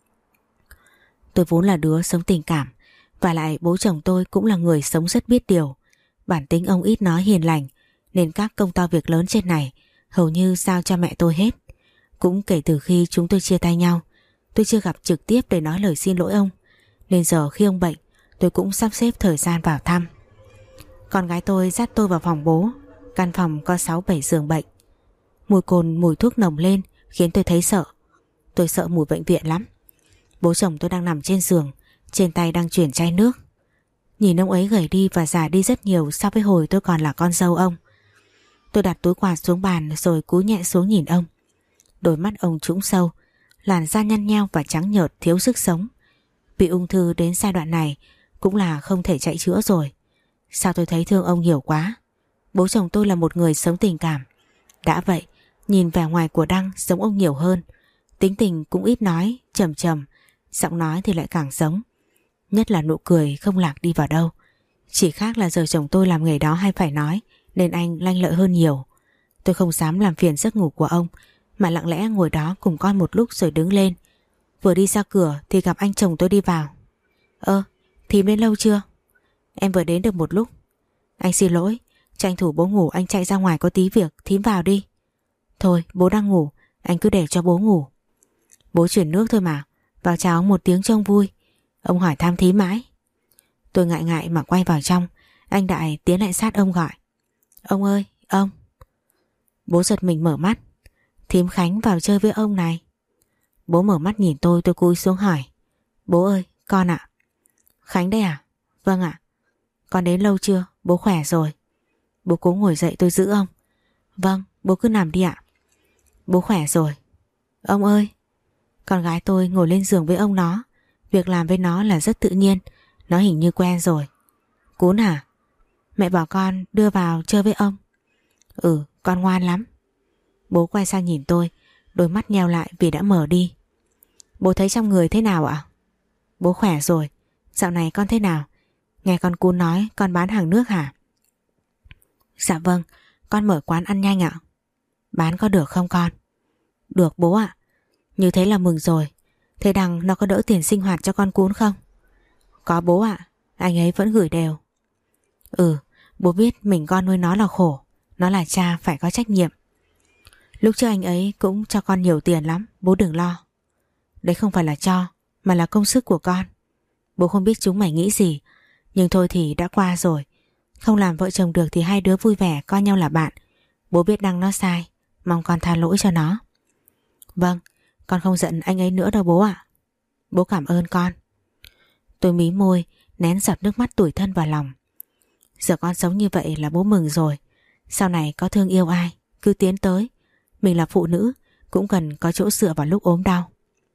Tôi vốn là đứa sống tình cảm, và lại bố chồng tôi cũng là người sống rất biết điều. Bản tính ông ít nói hiền lành, nên các công to việc lớn trên này hầu như giao cho mẹ tôi hết. Cũng kể từ khi chúng tôi chia tay nhau, tôi chưa gặp trực tiếp để nói lời xin lỗi ông, nên giờ khi ông bệnh tôi cũng sắp xếp thời gian vào thăm. Con gái tôi dắt tôi vào phòng bố. Căn phòng có sáu bảy giường bệnh. Mùi cồn mùi thuốc nồng lên khiến tôi thấy sợ. Tôi sợ mùi bệnh viện lắm. Bố chồng tôi đang nằm trên giường, trên tay đang chuyển chai nước. Nhìn ông ấy gầy đi và già đi rất nhiều so với hồi tôi còn là con dâu ông. Tôi đặt túi quà xuống bàn rồi cúi nhẹ xuống nhìn ông. Đôi mắt ông trũng sâu, làn da nhăn nheo và trắng nhợt thiếu sức sống. Bị ung thư đến giai đoạn này cũng là không thể chạy chữa rồi. Sao tôi thấy thương ông nhiều quá. Bố chồng tôi là một người sống tình cảm. Đã vậy, nhìn vẻ ngoài của Đăng giống ông nhiều hơn. Tính tình cũng ít nói, trầm trầm, giọng nói thì lại càng giống. Nhất là nụ cười không lạc đi vào đâu. Chỉ khác là giờ chồng tôi làm nghề đó hay phải nói, nên anh lanh lợi hơn nhiều. Tôi không dám làm phiền giấc ngủ của ông, mà lặng lẽ ngồi đó cùng con một lúc rồi đứng lên. Vừa đi ra cửa thì gặp anh chồng tôi đi vào. Ơ, Thím đến lâu chưa? Em vừa đến được một lúc. Anh xin lỗi, tranh thủ bố ngủ anh chạy ra ngoài có tí việc, Thím vào đi. Thôi, bố đang ngủ, anh cứ để cho bố ngủ. Bố chuyển nước thôi mà, vào chào ông một tiếng cho ông vui. Ông hỏi thăm Thím mãi. Tôi ngại ngại mà quay vào trong. Anh Đại tiến lại sát ông gọi. Ông ơi, ông. Bố giật mình mở mắt. Thím Khánh vào chơi với ông này. Bố mở mắt nhìn tôi, tôi cúi xuống hỏi. Bố ơi, con ạ. Khánh đây à? Vâng ạ. Con đến lâu chưa? Bố khỏe rồi. Bố cố ngồi dậy tôi giữ ông. Vâng, bố cứ nằm đi ạ. Bố khỏe rồi. Ông ơi. Con gái tôi ngồi lên giường với ông nó. Việc làm với nó là rất tự nhiên. Nó hình như quen rồi. Cún hả? Mẹ bảo con đưa vào chơi với ông. Ừ, con ngoan lắm. Bố quay sang nhìn tôi, đôi mắt nheo lại vì đã mở đi. Bố thấy trong người thế nào ạ? Bố khỏe rồi. Dạo này con thế nào? Nghe con Cún nói con bán hàng nước hả? Dạ vâng, con mở quán ăn nhanh ạ. Bán có được không con? Được bố ạ. Như thế là mừng rồi. Thế Đằng nó có đỡ tiền sinh hoạt cho con Cún không? Có bố ạ, anh ấy vẫn gửi đều. Ừ, bố biết mình con nuôi nó là khổ. Nó là cha phải có trách nhiệm. Lúc trước anh ấy cũng cho con nhiều tiền lắm, bố đừng lo. Đấy không phải là cho, mà là công sức của con. Bố không biết chúng mày nghĩ gì, nhưng thôi thì đã qua rồi. Không làm vợ chồng được thì hai đứa vui vẻ coi nhau là bạn. Bố biết Đăng nó sai, mong con tha lỗi cho nó. Vâng, con không giận anh ấy nữa đâu bố ạ. Bố cảm ơn con. Tôi mí môi, nén giọt nước mắt tủi thân vào lòng. Giờ con sống như vậy là bố mừng rồi. Sau này có thương yêu ai, cứ tiến tới. Mình là phụ nữ, cũng cần có chỗ dựa vào lúc ốm đau.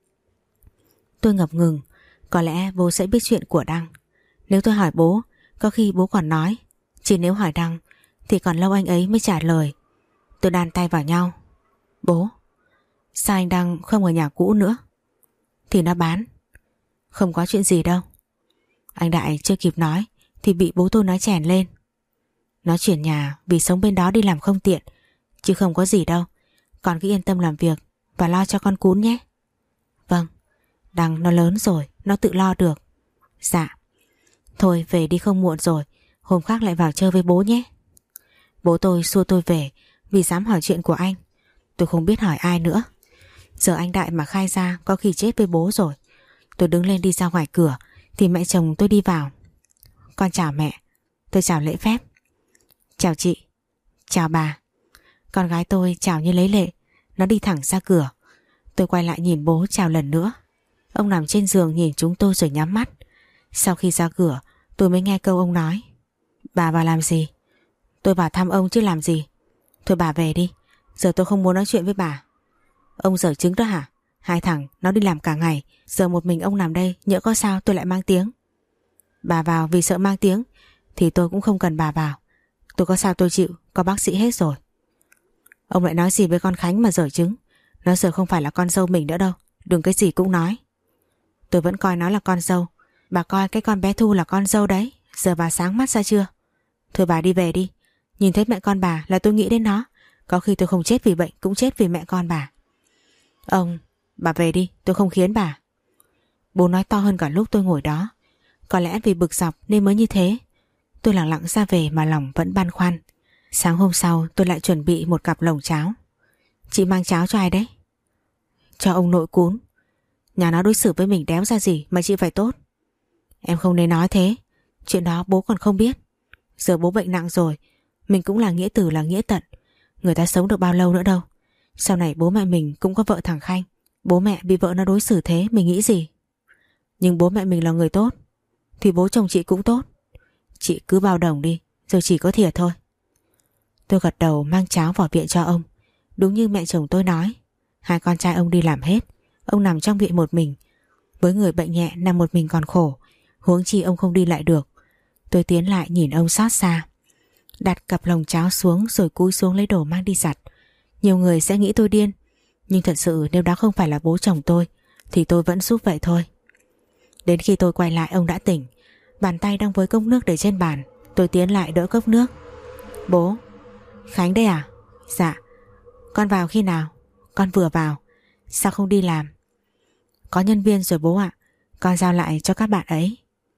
Tôi ngập ngừng. Có lẽ bố sẽ biết chuyện của Đăng. Nếu tôi hỏi bố, có khi bố còn nói. Chỉ nếu hỏi Đăng thì còn lâu anh ấy mới trả lời. Tôi đan tay vào nhau. Bố, sao anh Đăng không ở nhà cũ nữa? Thì nó bán. Không có chuyện gì đâu. Anh Đại chưa kịp nói thì bị bố tôi nói chèn lên. Nó chuyển nhà vì sống bên đó đi làm không tiện, chứ không có gì đâu. Con cứ yên tâm làm việc và lo cho con Cún nhé. Vâng, Đăng nó lớn rồi, nó tự lo được. Dạ. Thôi về đi không muộn rồi, hôm khác lại vào chơi với bố nhé. Bố tôi xua tôi về vì dám hỏi chuyện của anh. Tôi không biết hỏi ai nữa. Giờ anh Đại mà khai ra có khi chết với bố rồi. Tôi đứng lên đi ra ngoài cửa thì mẹ chồng tôi đi vào. Con chào mẹ. Tôi chào lễ phép. Chào chị. Chào bà. Con gái tôi chào như lấy lệ. Nó đi thẳng ra cửa. Tôi quay lại nhìn bố chào lần nữa. Ông nằm trên giường nhìn chúng tôi rồi nhắm mắt. Sau khi ra cửa tôi mới nghe câu ông nói. Bà vào làm gì? Tôi vào thăm ông chứ làm gì. Thôi bà về đi. Giờ tôi không muốn nói chuyện với bà. Ông dở trứng đó hả? Hai thằng nó đi làm cả ngày, giờ một mình ông nằm đây, nhỡ có sao tôi lại mang tiếng. Bà vào vì sợ mang tiếng thì tôi cũng không cần bà vào. Tôi có sao tôi chịu, có bác sĩ hết rồi. Ông lại nói gì với con Khánh mà dở trứng? Nó giờ không phải là con dâu mình nữa đâu, đừng cái gì cũng nói. Tôi vẫn coi nó là con dâu. Bà coi cái con bé Thu là con dâu đấy. Giờ bà sáng mắt ra chưa? Thôi bà đi về đi. Nhìn thấy mẹ con bà là tôi nghĩ đến nó. Có khi tôi không chết vì bệnh cũng chết vì mẹ con bà. Ông, bà về đi, tôi không khiến bà. Bố nói to hơn cả lúc tôi ngồi đó. Có lẽ vì bực dọc nên mới như thế. Tôi lặng lặng ra về mà lòng vẫn băn khoăn. Sáng hôm sau tôi lại chuẩn bị một cặp lồng cháo. Chị mang cháo cho ai đấy? Cho ông nội Cún. Nhà nó đối xử với mình đéo ra gì mà chị phải tốt. Em không nên nói thế. Chuyện đó bố còn không biết. Giờ bố bệnh nặng rồi, mình cũng là nghĩa tử là nghĩa tận. Người ta sống được bao lâu nữa đâu. Sau này bố mẹ mình cũng có vợ thằng Khanh. Bố mẹ bị vợ nó đối xử thế mình nghĩ gì? Nhưng bố mẹ mình là người tốt thì bố chồng chị cũng tốt. Chị cứ bao đồng đi, rồi chỉ có thiệt thôi. Tôi gật đầu mang cháo vào viện cho ông. Đúng như mẹ chồng tôi nói, hai con trai ông đi làm hết, ông nằm trong viện một mình. Với người bệnh nhẹ nằm một mình còn khổ, huống chi ông không đi lại được. Tôi tiến lại nhìn ông xót xa, đặt cặp lồng cháo xuống rồi cúi xuống lấy đồ mang đi giặt. Nhiều người sẽ nghĩ tôi điên, nhưng thật sự nếu đó không phải là bố chồng tôi thì tôi vẫn giúp vậy thôi. Đến khi tôi quay lại ông đã tỉnh, bàn tay đang với cốc nước để trên bàn. Tôi tiến lại đỡ cốc nước. Bố. Khánh đây à? Dạ. Con vào khi nào? Con vừa vào. Sao không đi làm? Có nhân viên rồi bố ạ. Con giao lại cho các bạn ấy.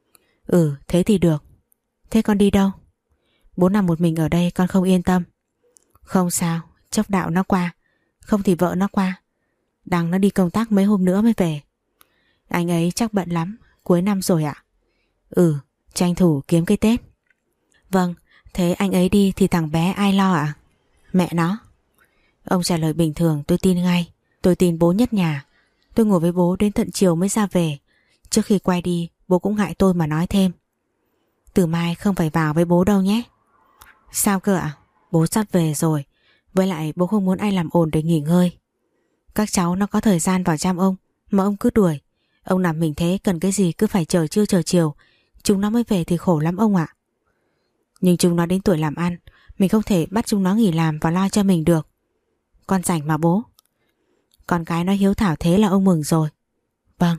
Ừ, thế thì được. Thế con đi đâu? Bố nằm một mình ở đây con không yên tâm. Không sao, chốc đạo nó qua. Không thì vợ nó qua. Đằng nó đi công tác mấy hôm nữa mới về. Anh ấy chắc bận lắm. Cuối năm rồi ạ. Ừ, tranh thủ kiếm cái Tết. Vâng, thế anh ấy đi thì thằng bé ai lo ạ? Mẹ nó. Ông trả lời bình thường tôi tin ngay. Tôi tin bố nhất nhà. Tôi ngồi với bố đến tận chiều mới ra về. Trước khi quay đi bố cũng ngại tôi mà nói thêm. Từ mai không phải vào với bố đâu nhé. Sao cơ ạ? Bố sắp về rồi. Với lại bố không muốn ai làm ồn để nghỉ ngơi. Các cháu nó có thời gian vào chăm ông mà ông cứ đuổi. Ông nằm mình thế cần cái gì cứ phải chờ trưa chờ chiều. Chúng nó mới về thì khổ lắm ông ạ. Nhưng chúng nó đến tuổi làm ăn, mình không thể bắt chúng nó nghỉ làm và lo cho mình được. Con rảnh mà bố. Con cái nó hiếu thảo thế là ông mừng rồi. Vâng.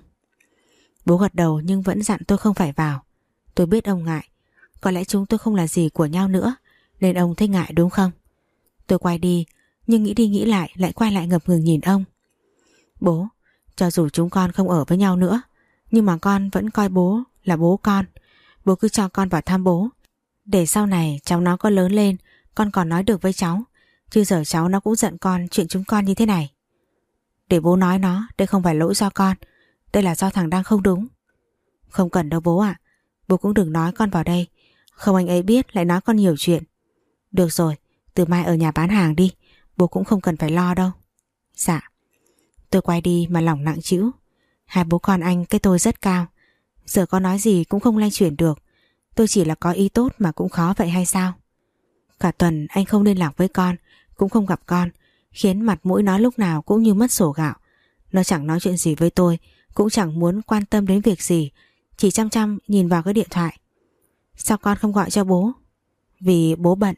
Bố gật đầu nhưng vẫn dặn tôi không phải vào. Tôi biết ông ngại. Có lẽ chúng tôi không là gì của nhau nữa nên ông thấy ngại đúng không? Tôi quay đi nhưng nghĩ đi nghĩ lại lại quay lại ngập ngừng nhìn ông. Bố, cho dù chúng con không ở với nhau nữa nhưng mà con vẫn coi bố là bố con. Bố cứ cho con vào thăm bố. Để sau này cháu nó có lớn lên con còn nói được với cháu. Chứ giờ cháu nó cũng giận con chuyện chúng con như thế này. Để bố nói nó, đây không phải lỗi do con. Đây là do thằng đang không đúng. Không cần đâu bố ạ. Bố cũng đừng nói con vào đây. Không anh ấy biết lại nói con nhiều chuyện. Được rồi, từ mai ở nhà bán hàng đi. Bố cũng không cần phải lo đâu. Dạ. Tôi quay đi mà lòng nặng trĩu. Hai bố con anh cái tôi rất cao. Giờ có nói gì cũng không lay chuyển được. Tôi chỉ là có ý tốt mà cũng khó vậy hay sao? Cả tuần anh không liên lạc với con, cũng không gặp con, khiến mặt mũi nó lúc nào cũng như mất sổ gạo. Nó chẳng nói chuyện gì với tôi, cũng chẳng muốn quan tâm đến việc gì, chỉ chăm chăm nhìn vào cái điện thoại. Sao con không gọi cho bố? Vì bố bận.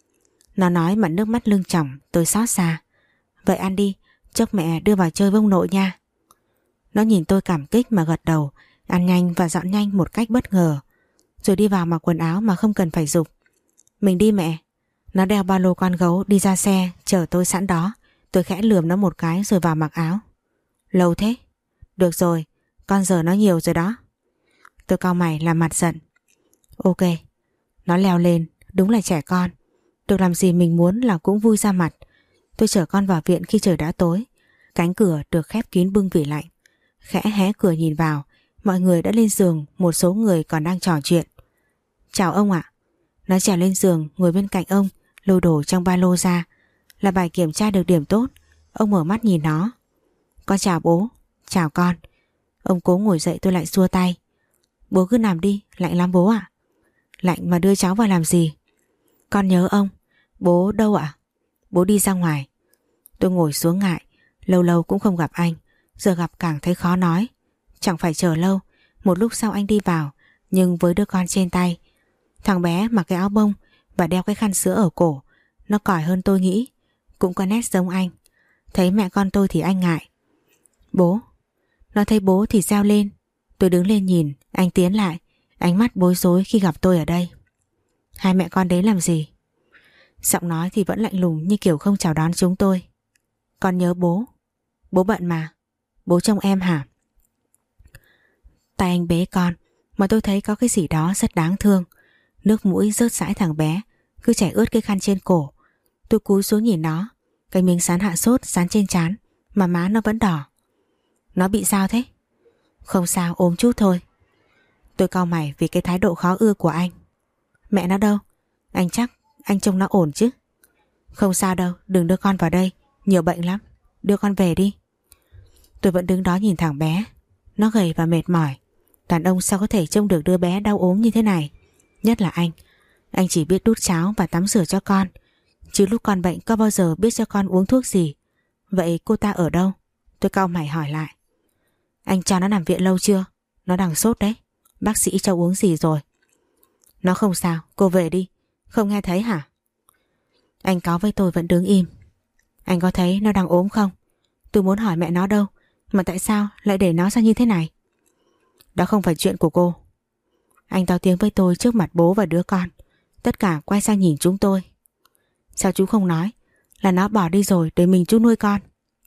Nó nói mà nước mắt lưng tròng. Tôi xót xa. Vậy ăn đi, chốc mẹ đưa vào chơi với ông nội nha. Nó nhìn tôi cảm kích mà gật đầu, ăn nhanh và dọn nhanh một cách bất ngờ, rồi đi vào mặc quần áo mà không cần phải giục. Mình đi mẹ. Nó đeo ba lô con gấu đi ra xe chờ tôi sẵn đó. Tôi khẽ lườm nó một cái rồi vào mặc áo. Lâu thế? Được rồi, con giờ nó nhiều rồi đó. Tôi cau mày làm mặt giận. Ok. Nó leo lên, đúng là trẻ con. Được làm gì mình muốn là cũng vui ra mặt. Tôi chở con vào viện khi trời đã tối. Cánh cửa được khép kín bưng vì lạnh. Khẽ hé cửa nhìn vào. Mọi người đã lên giường, một số người còn đang trò chuyện. Chào ông ạ. Nó trèo lên giường, ngồi bên cạnh ông, lôi đồ trong ba lô ra. Là bài kiểm tra được điểm tốt. Ông mở mắt nhìn nó. Con chào bố. Chào con. Ông cố ngồi dậy tôi lại xua tay. Bố cứ nằm đi, lạnh lắm bố ạ. Lạnh mà đưa cháu vào làm gì? Con nhớ ông. Bố đâu ạ? Bố đi ra ngoài. Tôi ngồi xuống ngại, lâu lâu cũng không gặp anh, giờ gặp càng thấy khó nói. Chẳng phải chờ lâu, một lúc sau anh đi vào, nhưng với đứa con trên tay. Thằng bé mặc cái áo bông và đeo cái khăn sữa ở cổ, nó còi hơn tôi nghĩ, cũng có nét giống anh. Thấy mẹ con tôi thì anh ngại. Bố. Nó thấy bố thì reo lên. Tôi đứng lên nhìn, anh tiến lại, ánh mắt bối rối khi gặp tôi ở đây. Hai mẹ con đến làm gì? Giọng nói thì vẫn lạnh lùng như kiểu không chào đón chúng tôi. Con nhớ bố. Bố bận mà. Bố trông em hả? Tay anh bế con, mà tôi thấy có cái gì đó rất đáng thương. Nước mũi rớt rãi thằng bé, cứ chảy ướt cái khăn trên cổ. Tôi cúi xuống nhìn nó, cái miếng sán hạ sốt sán trên trán, mà má nó vẫn đỏ. Nó bị sao thế? Không sao, ốm chút thôi. Tôi cau mày vì cái thái độ khó ưa của anh. Mẹ nó đâu? Anh chắc anh trông nó ổn chứ? Không sao đâu, đừng đưa con vào đây, nhiều bệnh lắm. Đưa con về đi. Tôi vẫn đứng đó nhìn thằng bé. Nó gầy và mệt mỏi. Đàn ông sao có thể trông được đứa bé đau ốm như thế này? Nhất là anh. Anh chỉ biết đút cháo và tắm rửa cho con, chứ lúc con bệnh có bao giờ biết cho con uống thuốc gì. Vậy cô ta ở đâu? Tôi cau mày hỏi lại. Anh cho nó nằm viện lâu chưa? Nó đang sốt đấy. Bác sĩ cho uống gì rồi? Nó không sao, cô về đi. Không nghe thấy hả? Anh cáu với tôi vẫn đứng im. Anh có thấy nó đang ốm không? Tôi muốn hỏi mẹ nó đâu, mà tại sao lại để nó ra như thế này? Đó không phải chuyện của cô. Anh to tiếng với tôi trước mặt bố và đứa con. Tất cả quay sang nhìn chúng tôi. Sao chú không nói là nó bỏ đi rồi để mình chú nuôi con?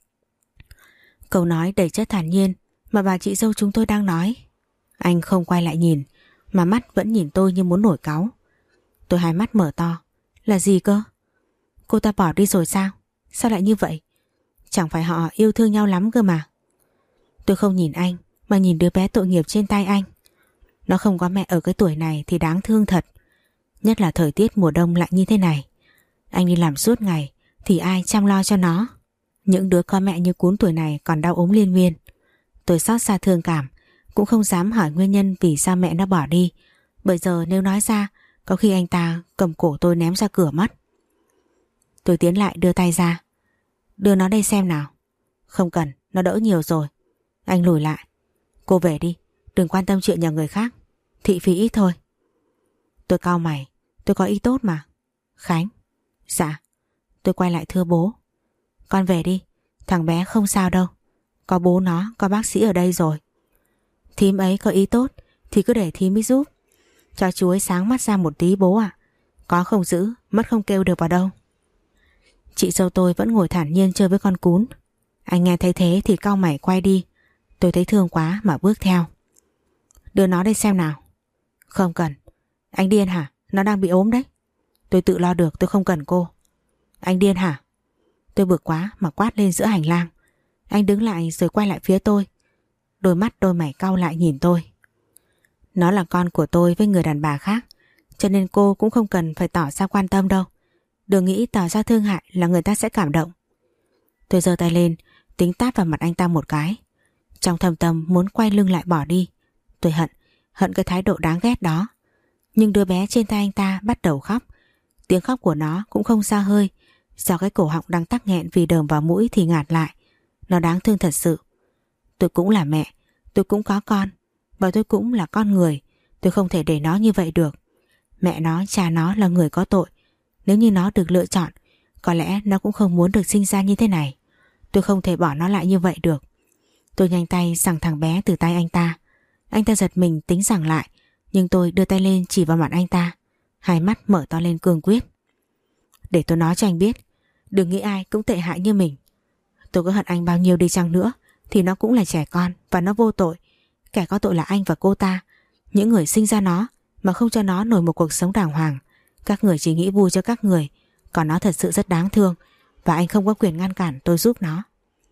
Câu nói đầy chất thản nhiên mà bà chị dâu chúng tôi đang nói. Anh không quay lại nhìn, mà mắt vẫn nhìn tôi như muốn nổi cáu. Tôi hai mắt mở to. Là gì cơ? Cô ta bỏ đi rồi sao? Sao lại như vậy? Chẳng phải họ yêu thương nhau lắm cơ mà. Tôi không nhìn anh, mà nhìn đứa bé tội nghiệp trên tay anh. Nó không có mẹ ở cái tuổi này thì đáng thương thật. Nhất là thời tiết mùa đông lạnh như thế này. Anh đi làm suốt ngày thì ai chăm lo cho nó? Những đứa con mẹ như Cún tuổi này còn đau ốm liên miên. Tôi xót xa thương cảm, cũng không dám hỏi nguyên nhân vì sao mẹ nó bỏ đi. Bởi giờ nếu nói ra, có khi anh ta cầm cổ tôi ném ra cửa mất. Tôi tiến lại đưa tay ra. Đưa nó đây xem nào. Không cần, nó đỡ nhiều rồi. Anh lùi lại. Cô về đi, đừng quan tâm chuyện nhà người khác. Thị phí ít thôi. Tôi cau mày. Tôi có ý tốt mà. Khánh. Dạ. Tôi quay lại thưa bố. Con về đi, thằng bé không sao đâu. Có bố nó, có bác sĩ ở đây rồi. Thím ấy có ý tốt thì cứ để thím ấy giúp. Cho chú ấy sáng mắt ra một tí bố ạ. Có không giữ, mất không kêu được vào đâu. Chị dâu tôi vẫn ngồi thản nhiên chơi với con Cún. Anh nghe thấy thế thì cau mày quay đi. Tôi thấy thương quá mà bước theo. Đưa nó đây xem nào. Không cần. Anh điên hả? Nó đang bị ốm đấy. Tôi tự lo được, tôi không cần cô. Anh điên hả? Tôi bực quá mà quát lên giữa hành lang. Anh đứng lại rồi quay lại phía tôi. Đôi mắt đôi mày cau lại nhìn tôi. Nó là con của tôi với người đàn bà khác, cho nên cô cũng không cần phải tỏ ra quan tâm đâu. Đừng nghĩ tỏ ra thương hại là người ta sẽ cảm động. Tôi giơ tay lên, tính tát vào mặt anh ta một cái. Trong thầm tâm muốn quay lưng lại bỏ đi. Tôi hận, hận cái thái độ đáng ghét đó. Nhưng đứa bé trên tay anh ta bắt đầu khóc. Tiếng khóc của nó cũng không xa hơi, do cái cổ họng đang tắc nghẹn vì đờm vào mũi thì ngạt lại. Nó đáng thương thật sự. Tôi cũng là mẹ, tôi cũng có con, và tôi cũng là con người. Tôi không thể để nó như vậy được. Mẹ nó, cha nó là người có tội. Nếu như nó được lựa chọn, có lẽ nó cũng không muốn được sinh ra như thế này. Tôi không thể bỏ nó lại như vậy được. Tôi nhanh tay giằng thằng bé từ tay anh ta. Anh ta giật mình tính giằng lại, nhưng tôi đưa tay lên chỉ vào mặt anh ta. Hai mắt mở to lên cương quyết. Để tôi nói cho anh biết, đừng nghĩ ai cũng tệ hại như mình. Tôi có hận anh bao nhiêu đi chăng nữa thì nó cũng là trẻ con và nó vô tội. Kẻ có tội là anh và cô ta, những người sinh ra nó mà không cho nó nổi một cuộc sống đàng hoàng. Các người chỉ nghĩ vui cho các người, còn nó thật sự rất đáng thương, và anh không có quyền ngăn cản tôi giúp nó.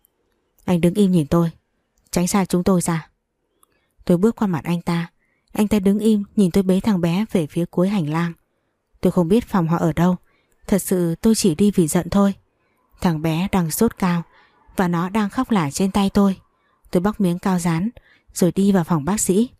Anh đứng im nhìn tôi. Tránh xa chúng tôi ra. Tôi bước qua mặt anh ta. Anh ta đứng im nhìn tôi bế thằng bé về phía cuối hành lang. Tôi không biết phòng họ ở đâu. Thật sự tôi chỉ đi vì giận thôi. Thằng bé đang sốt cao và nó đang khóc lả trên tay tôi. Tôi bóc miếng cao dán rồi đi vào phòng bác sĩ.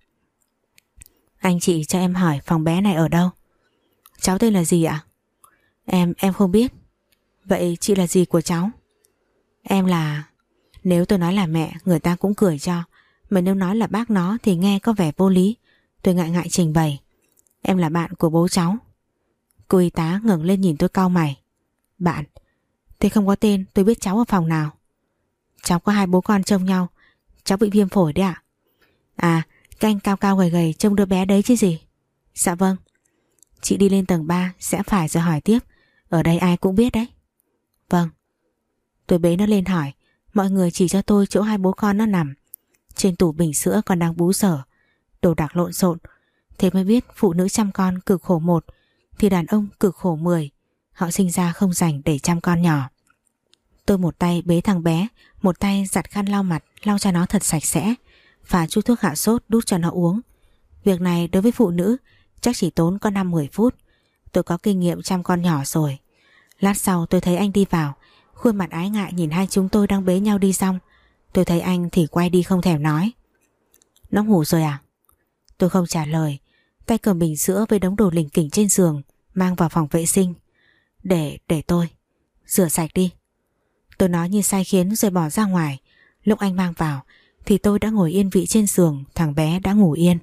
Anh chị cho em hỏi phòng bé này ở đâu? Cháu tên là gì ạ? Em, em không biết. Vậy chị là gì của cháu? Em là... Nếu tôi nói là mẹ, người ta cũng cười cho. Mà nếu nói là bác nó thì nghe có vẻ vô lý. Tôi ngại ngại trình bày. Em là bạn của bố cháu. Cô y tá ngẩng lên nhìn tôi cau mày. Bạn? Thế không có tên, tôi biết cháu ở phòng nào. Cháu có hai bố con trông nhau. Cháu bị viêm phổi đấy ạ. À, cái anh cao cao gầy gầy trông đứa bé đấy chứ gì. Dạ vâng. Chị đi lên tầng ba sẽ phải rồi hỏi tiếp. Ở đây ai cũng biết đấy. Vâng. Tôi bế nó lên hỏi. Mọi người chỉ cho tôi chỗ hai bố con nó nằm. Trên tủ bình sữa còn đang bú sở. Đồ đạc lộn xộn. Thế mới biết phụ nữ chăm con cực khổ một thì đàn ông cực khổ mười. Họ sinh ra không dành để chăm con nhỏ. Tôi một tay bế thằng bé, một tay giặt khăn lau mặt, lau cho nó thật sạch sẽ, và chút thuốc hạ sốt đút cho nó uống. Việc này đối với phụ nữ chắc chỉ tốn có năm mười phút. Tôi có kinh nghiệm chăm con nhỏ rồi. Lát sau tôi thấy anh đi vào, khuôn mặt ái ngại nhìn hai chúng tôi đang bế nhau đi xong. Tôi thấy anh thì quay đi không thèm nói. Nó ngủ rồi à? Tôi không trả lời, tay cầm bình sữa với đống đồ lỉnh kỉnh trên giường mang vào phòng vệ sinh. Để, để tôi rửa sạch đi. Tôi nói như sai khiến rồi bỏ ra ngoài. Lúc anh mang vào thì tôi đã ngồi yên vị trên giường, thằng bé đã ngủ yên.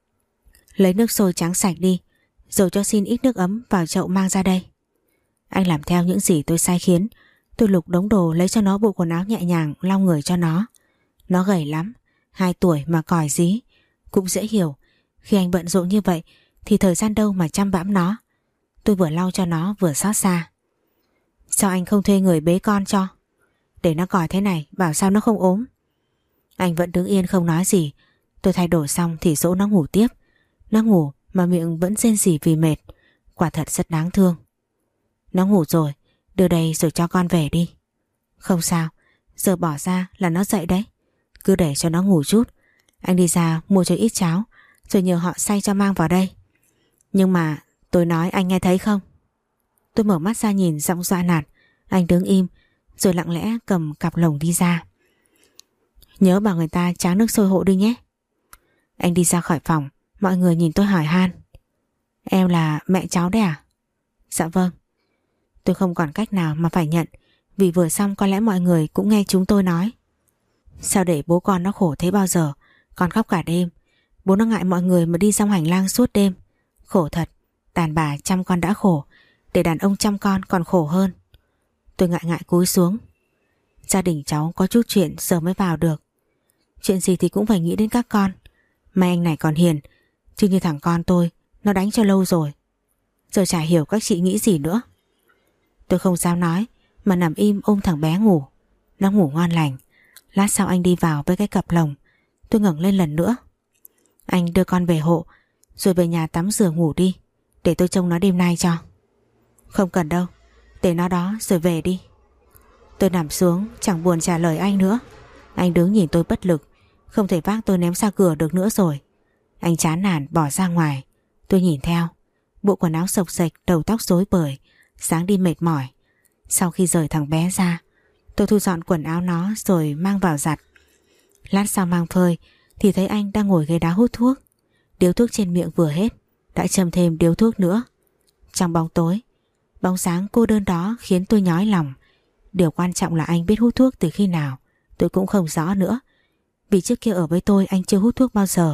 Lấy nước sôi tráng sạch đi, rồi cho xin ít nước ấm vào chậu mang ra đây. Anh làm theo những gì tôi sai khiến. Tôi lục đống đồ lấy cho nó bộ quần áo nhẹ nhàng, lau người cho nó. Nó gầy lắm, hai tuổi mà còi dí. Cũng dễ hiểu, khi anh bận rộn như vậy thì thời gian đâu mà chăm bẵm nó. Tôi vừa lau cho nó vừa xót xa. Sao anh không thuê người bế con cho? Để nó còi thế này, bảo sao nó không ốm. Anh vẫn đứng yên không nói gì. Tôi thay đổi xong thì dỗ nó ngủ tiếp. Nó ngủ mà miệng vẫn rên rỉ vì mệt. Quả thật rất đáng thương. Nó ngủ rồi, đưa đây rồi cho con về đi. Không sao, giờ bỏ ra là nó dậy đấy. Cứ để cho nó ngủ chút. Anh đi ra mua cho ít cháo, rồi nhờ họ xay cho mang vào đây. Nhưng mà tôi nói anh nghe thấy không? Tôi mở mắt ra nhìn giọng dọa nạt. Anh đứng im, rồi lặng lẽ cầm cặp lồng đi ra. Nhớ bảo người ta tráng nước sôi hộ đi nhé. Anh đi ra khỏi phòng, mọi người nhìn tôi hỏi han. Em là mẹ cháu đấy à? Dạ vâng. Tôi không còn cách nào mà phải nhận, vì vừa xong có lẽ mọi người cũng nghe chúng tôi nói. Sao để bố con nó khổ thế bao giờ? Con khóc cả đêm. Bố nó ngại mọi người mà đi trong hành lang suốt đêm. Khổ thật, đàn bà chăm con đã khổ, để đàn ông chăm con còn khổ hơn. Tôi ngại ngại cúi xuống. Gia đình cháu có chút chuyện giờ mới vào được. Chuyện gì thì cũng phải nghĩ đến các con. May anh này còn hiền, chứ như thằng con tôi, nó đánh cho lâu rồi. Giờ chả hiểu các chị nghĩ gì nữa. Tôi không dám nói, mà nằm im ôm thằng bé ngủ. Nó ngủ ngon lành. Lát sau anh đi vào với cái cặp lồng. Tôi ngẩng lên lần nữa. Anh đưa con về hộ, rồi về nhà tắm rửa ngủ đi, để tôi trông nó đêm nay cho. Không cần đâu, để nó đó rồi về đi. Tôi nằm xuống chẳng buồn trả lời anh nữa. Anh đứng nhìn tôi bất lực, không thể vác tôi ném ra cửa được nữa rồi. Anh chán nản bỏ ra ngoài. Tôi nhìn theo. Bộ quần áo xộc xệch, đầu tóc rối bời, sáng đi mệt mỏi. Sau khi rời thằng bé ra, tôi thu dọn quần áo nó rồi mang vào giặt. Lát sau mang phơi thì thấy anh đang ngồi ghế đá hút thuốc. Điếu thuốc trên miệng vừa hết, đã châm thêm điếu thuốc nữa. Trong bóng tối, bóng sáng cô đơn đó khiến tôi nhói lòng. Điều quan trọng là anh biết hút thuốc từ khi nào tôi cũng không rõ nữa, vì trước kia ở với tôi anh chưa hút thuốc bao giờ.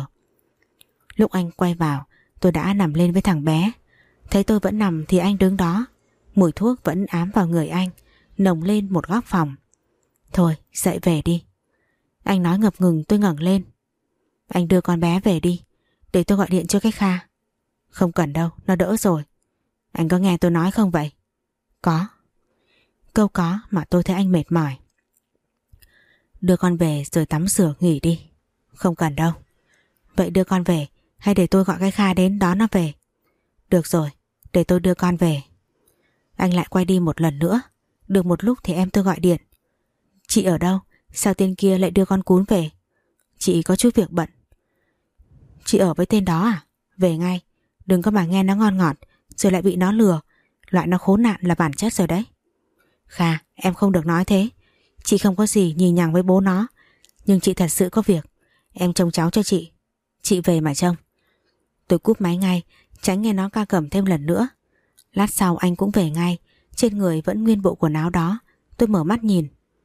Lúc anh quay vào, tôi đã nằm lên với thằng bé. Thấy tôi vẫn nằm thì anh đứng đó. Mùi thuốc vẫn ám vào người anh, nồng lên một góc phòng. Thôi dậy về đi. Anh nói ngập ngừng. Tôi ngẩng lên. Anh đưa con bé về đi, để tôi gọi điện cho cái Kha. Không cần đâu, nó đỡ rồi. Anh có nghe tôi nói không vậy? Có. Câu có mà tôi thấy anh mệt mỏi. Đưa con về rồi tắm rửa nghỉ đi. Không cần đâu. Vậy đưa con về hay để tôi gọi cái Kha đến đón nó về? Được rồi, để tôi đưa con về. Anh lại quay đi một lần nữa. Được một lúc thì em tôi gọi điện. Chị ở đâu? Sao tên kia lại đưa con cún về? Chị có chút việc bận. Chị ở với tên đó à? Về ngay. Đừng có mà nghe nó ngon ngọt rồi lại bị nó lừa. Loại nó khốn nạn là bản chất rồi đấy. Kha, em không được nói thế. Chị không có gì nhì nhằng với bố nó, nhưng chị thật sự có việc. Em trông cháu cho chị. Chị về mà trông. Tôi cúp máy ngay, tránh nghe nó ca cẩm thêm lần nữa. Lát sau anh cũng về ngay. Trên người vẫn nguyên bộ quần áo đó. Tôi mở mắt nhìn.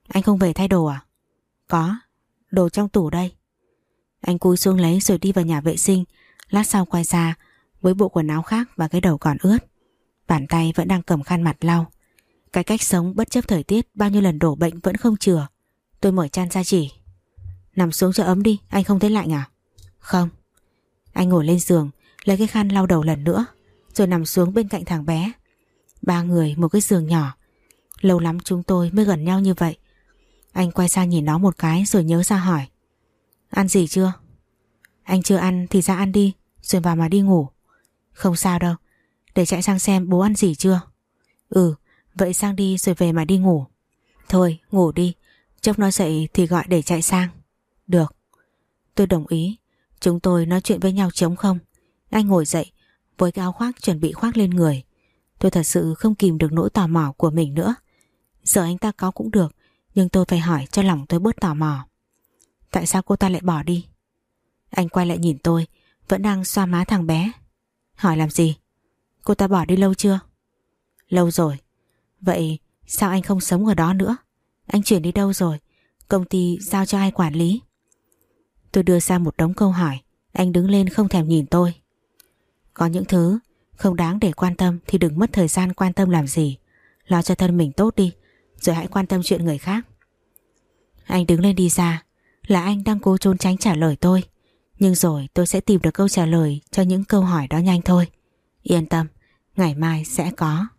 Anh không về thay đồ à? Có, đồ trong tủ đây. Anh cúi xuống lấy rồi đi vào nhà vệ sinh. Lát sau quay ra với bộ quần áo khác và cái đầu còn ướt. Bàn tay vẫn đang cầm khăn mặt lau. Cái cách sống bất chấp thời tiết bao nhiêu lần đổ bệnh vẫn không chừa. Tôi mở chăn ra chỉ. Nằm xuống cho ấm đi, anh không thấy lạnh à? Không. Anh ngồi lên giường, lấy cái khăn lau đầu lần nữa, rồi nằm xuống bên cạnh thằng bé. Ba người một cái giường nhỏ. Lâu lắm chúng tôi mới gần nhau như vậy. Anh quay sang nhìn nó một cái rồi nhớ ra hỏi. Ăn gì chưa? Anh chưa ăn thì ra ăn đi, rồi vào mà đi ngủ. Không sao đâu, để chạy sang xem bố ăn gì chưa. Ừ, vậy sang đi rồi về mà đi ngủ. Thôi ngủ đi, chốc nó dậy thì gọi để chạy sang. Được. Tôi đồng ý. Chúng tôi nói chuyện với nhau trống không. Anh ngồi dậy với cái áo khoác chuẩn bị khoác lên người. Tôi thật sự không kìm được nỗi tò mò của mình nữa. Giờ anh ta có cũng được, nhưng tôi phải hỏi cho lòng tôi bớt tò mò. Tại sao cô ta lại bỏ đi? Anh quay lại nhìn tôi, vẫn đang xoa má thằng bé. Hỏi làm gì? Cô ta bỏ đi lâu chưa? Lâu rồi. Vậy sao anh không sống ở đó nữa? Anh chuyển đi đâu rồi? Công ty giao cho ai quản lý? Tôi đưa ra một đống câu hỏi. Anh đứng lên không thèm nhìn tôi. Có những thứ không đáng để quan tâm thì đừng mất thời gian quan tâm làm gì. Lo cho thân mình tốt đi, rồi hãy quan tâm chuyện người khác. Anh đứng lên đi ra. Là anh đang cố trốn tránh trả lời tôi. Nhưng rồi tôi sẽ tìm được câu trả lời cho những câu hỏi đó nhanh thôi. Yên tâm, ngày mai sẽ có.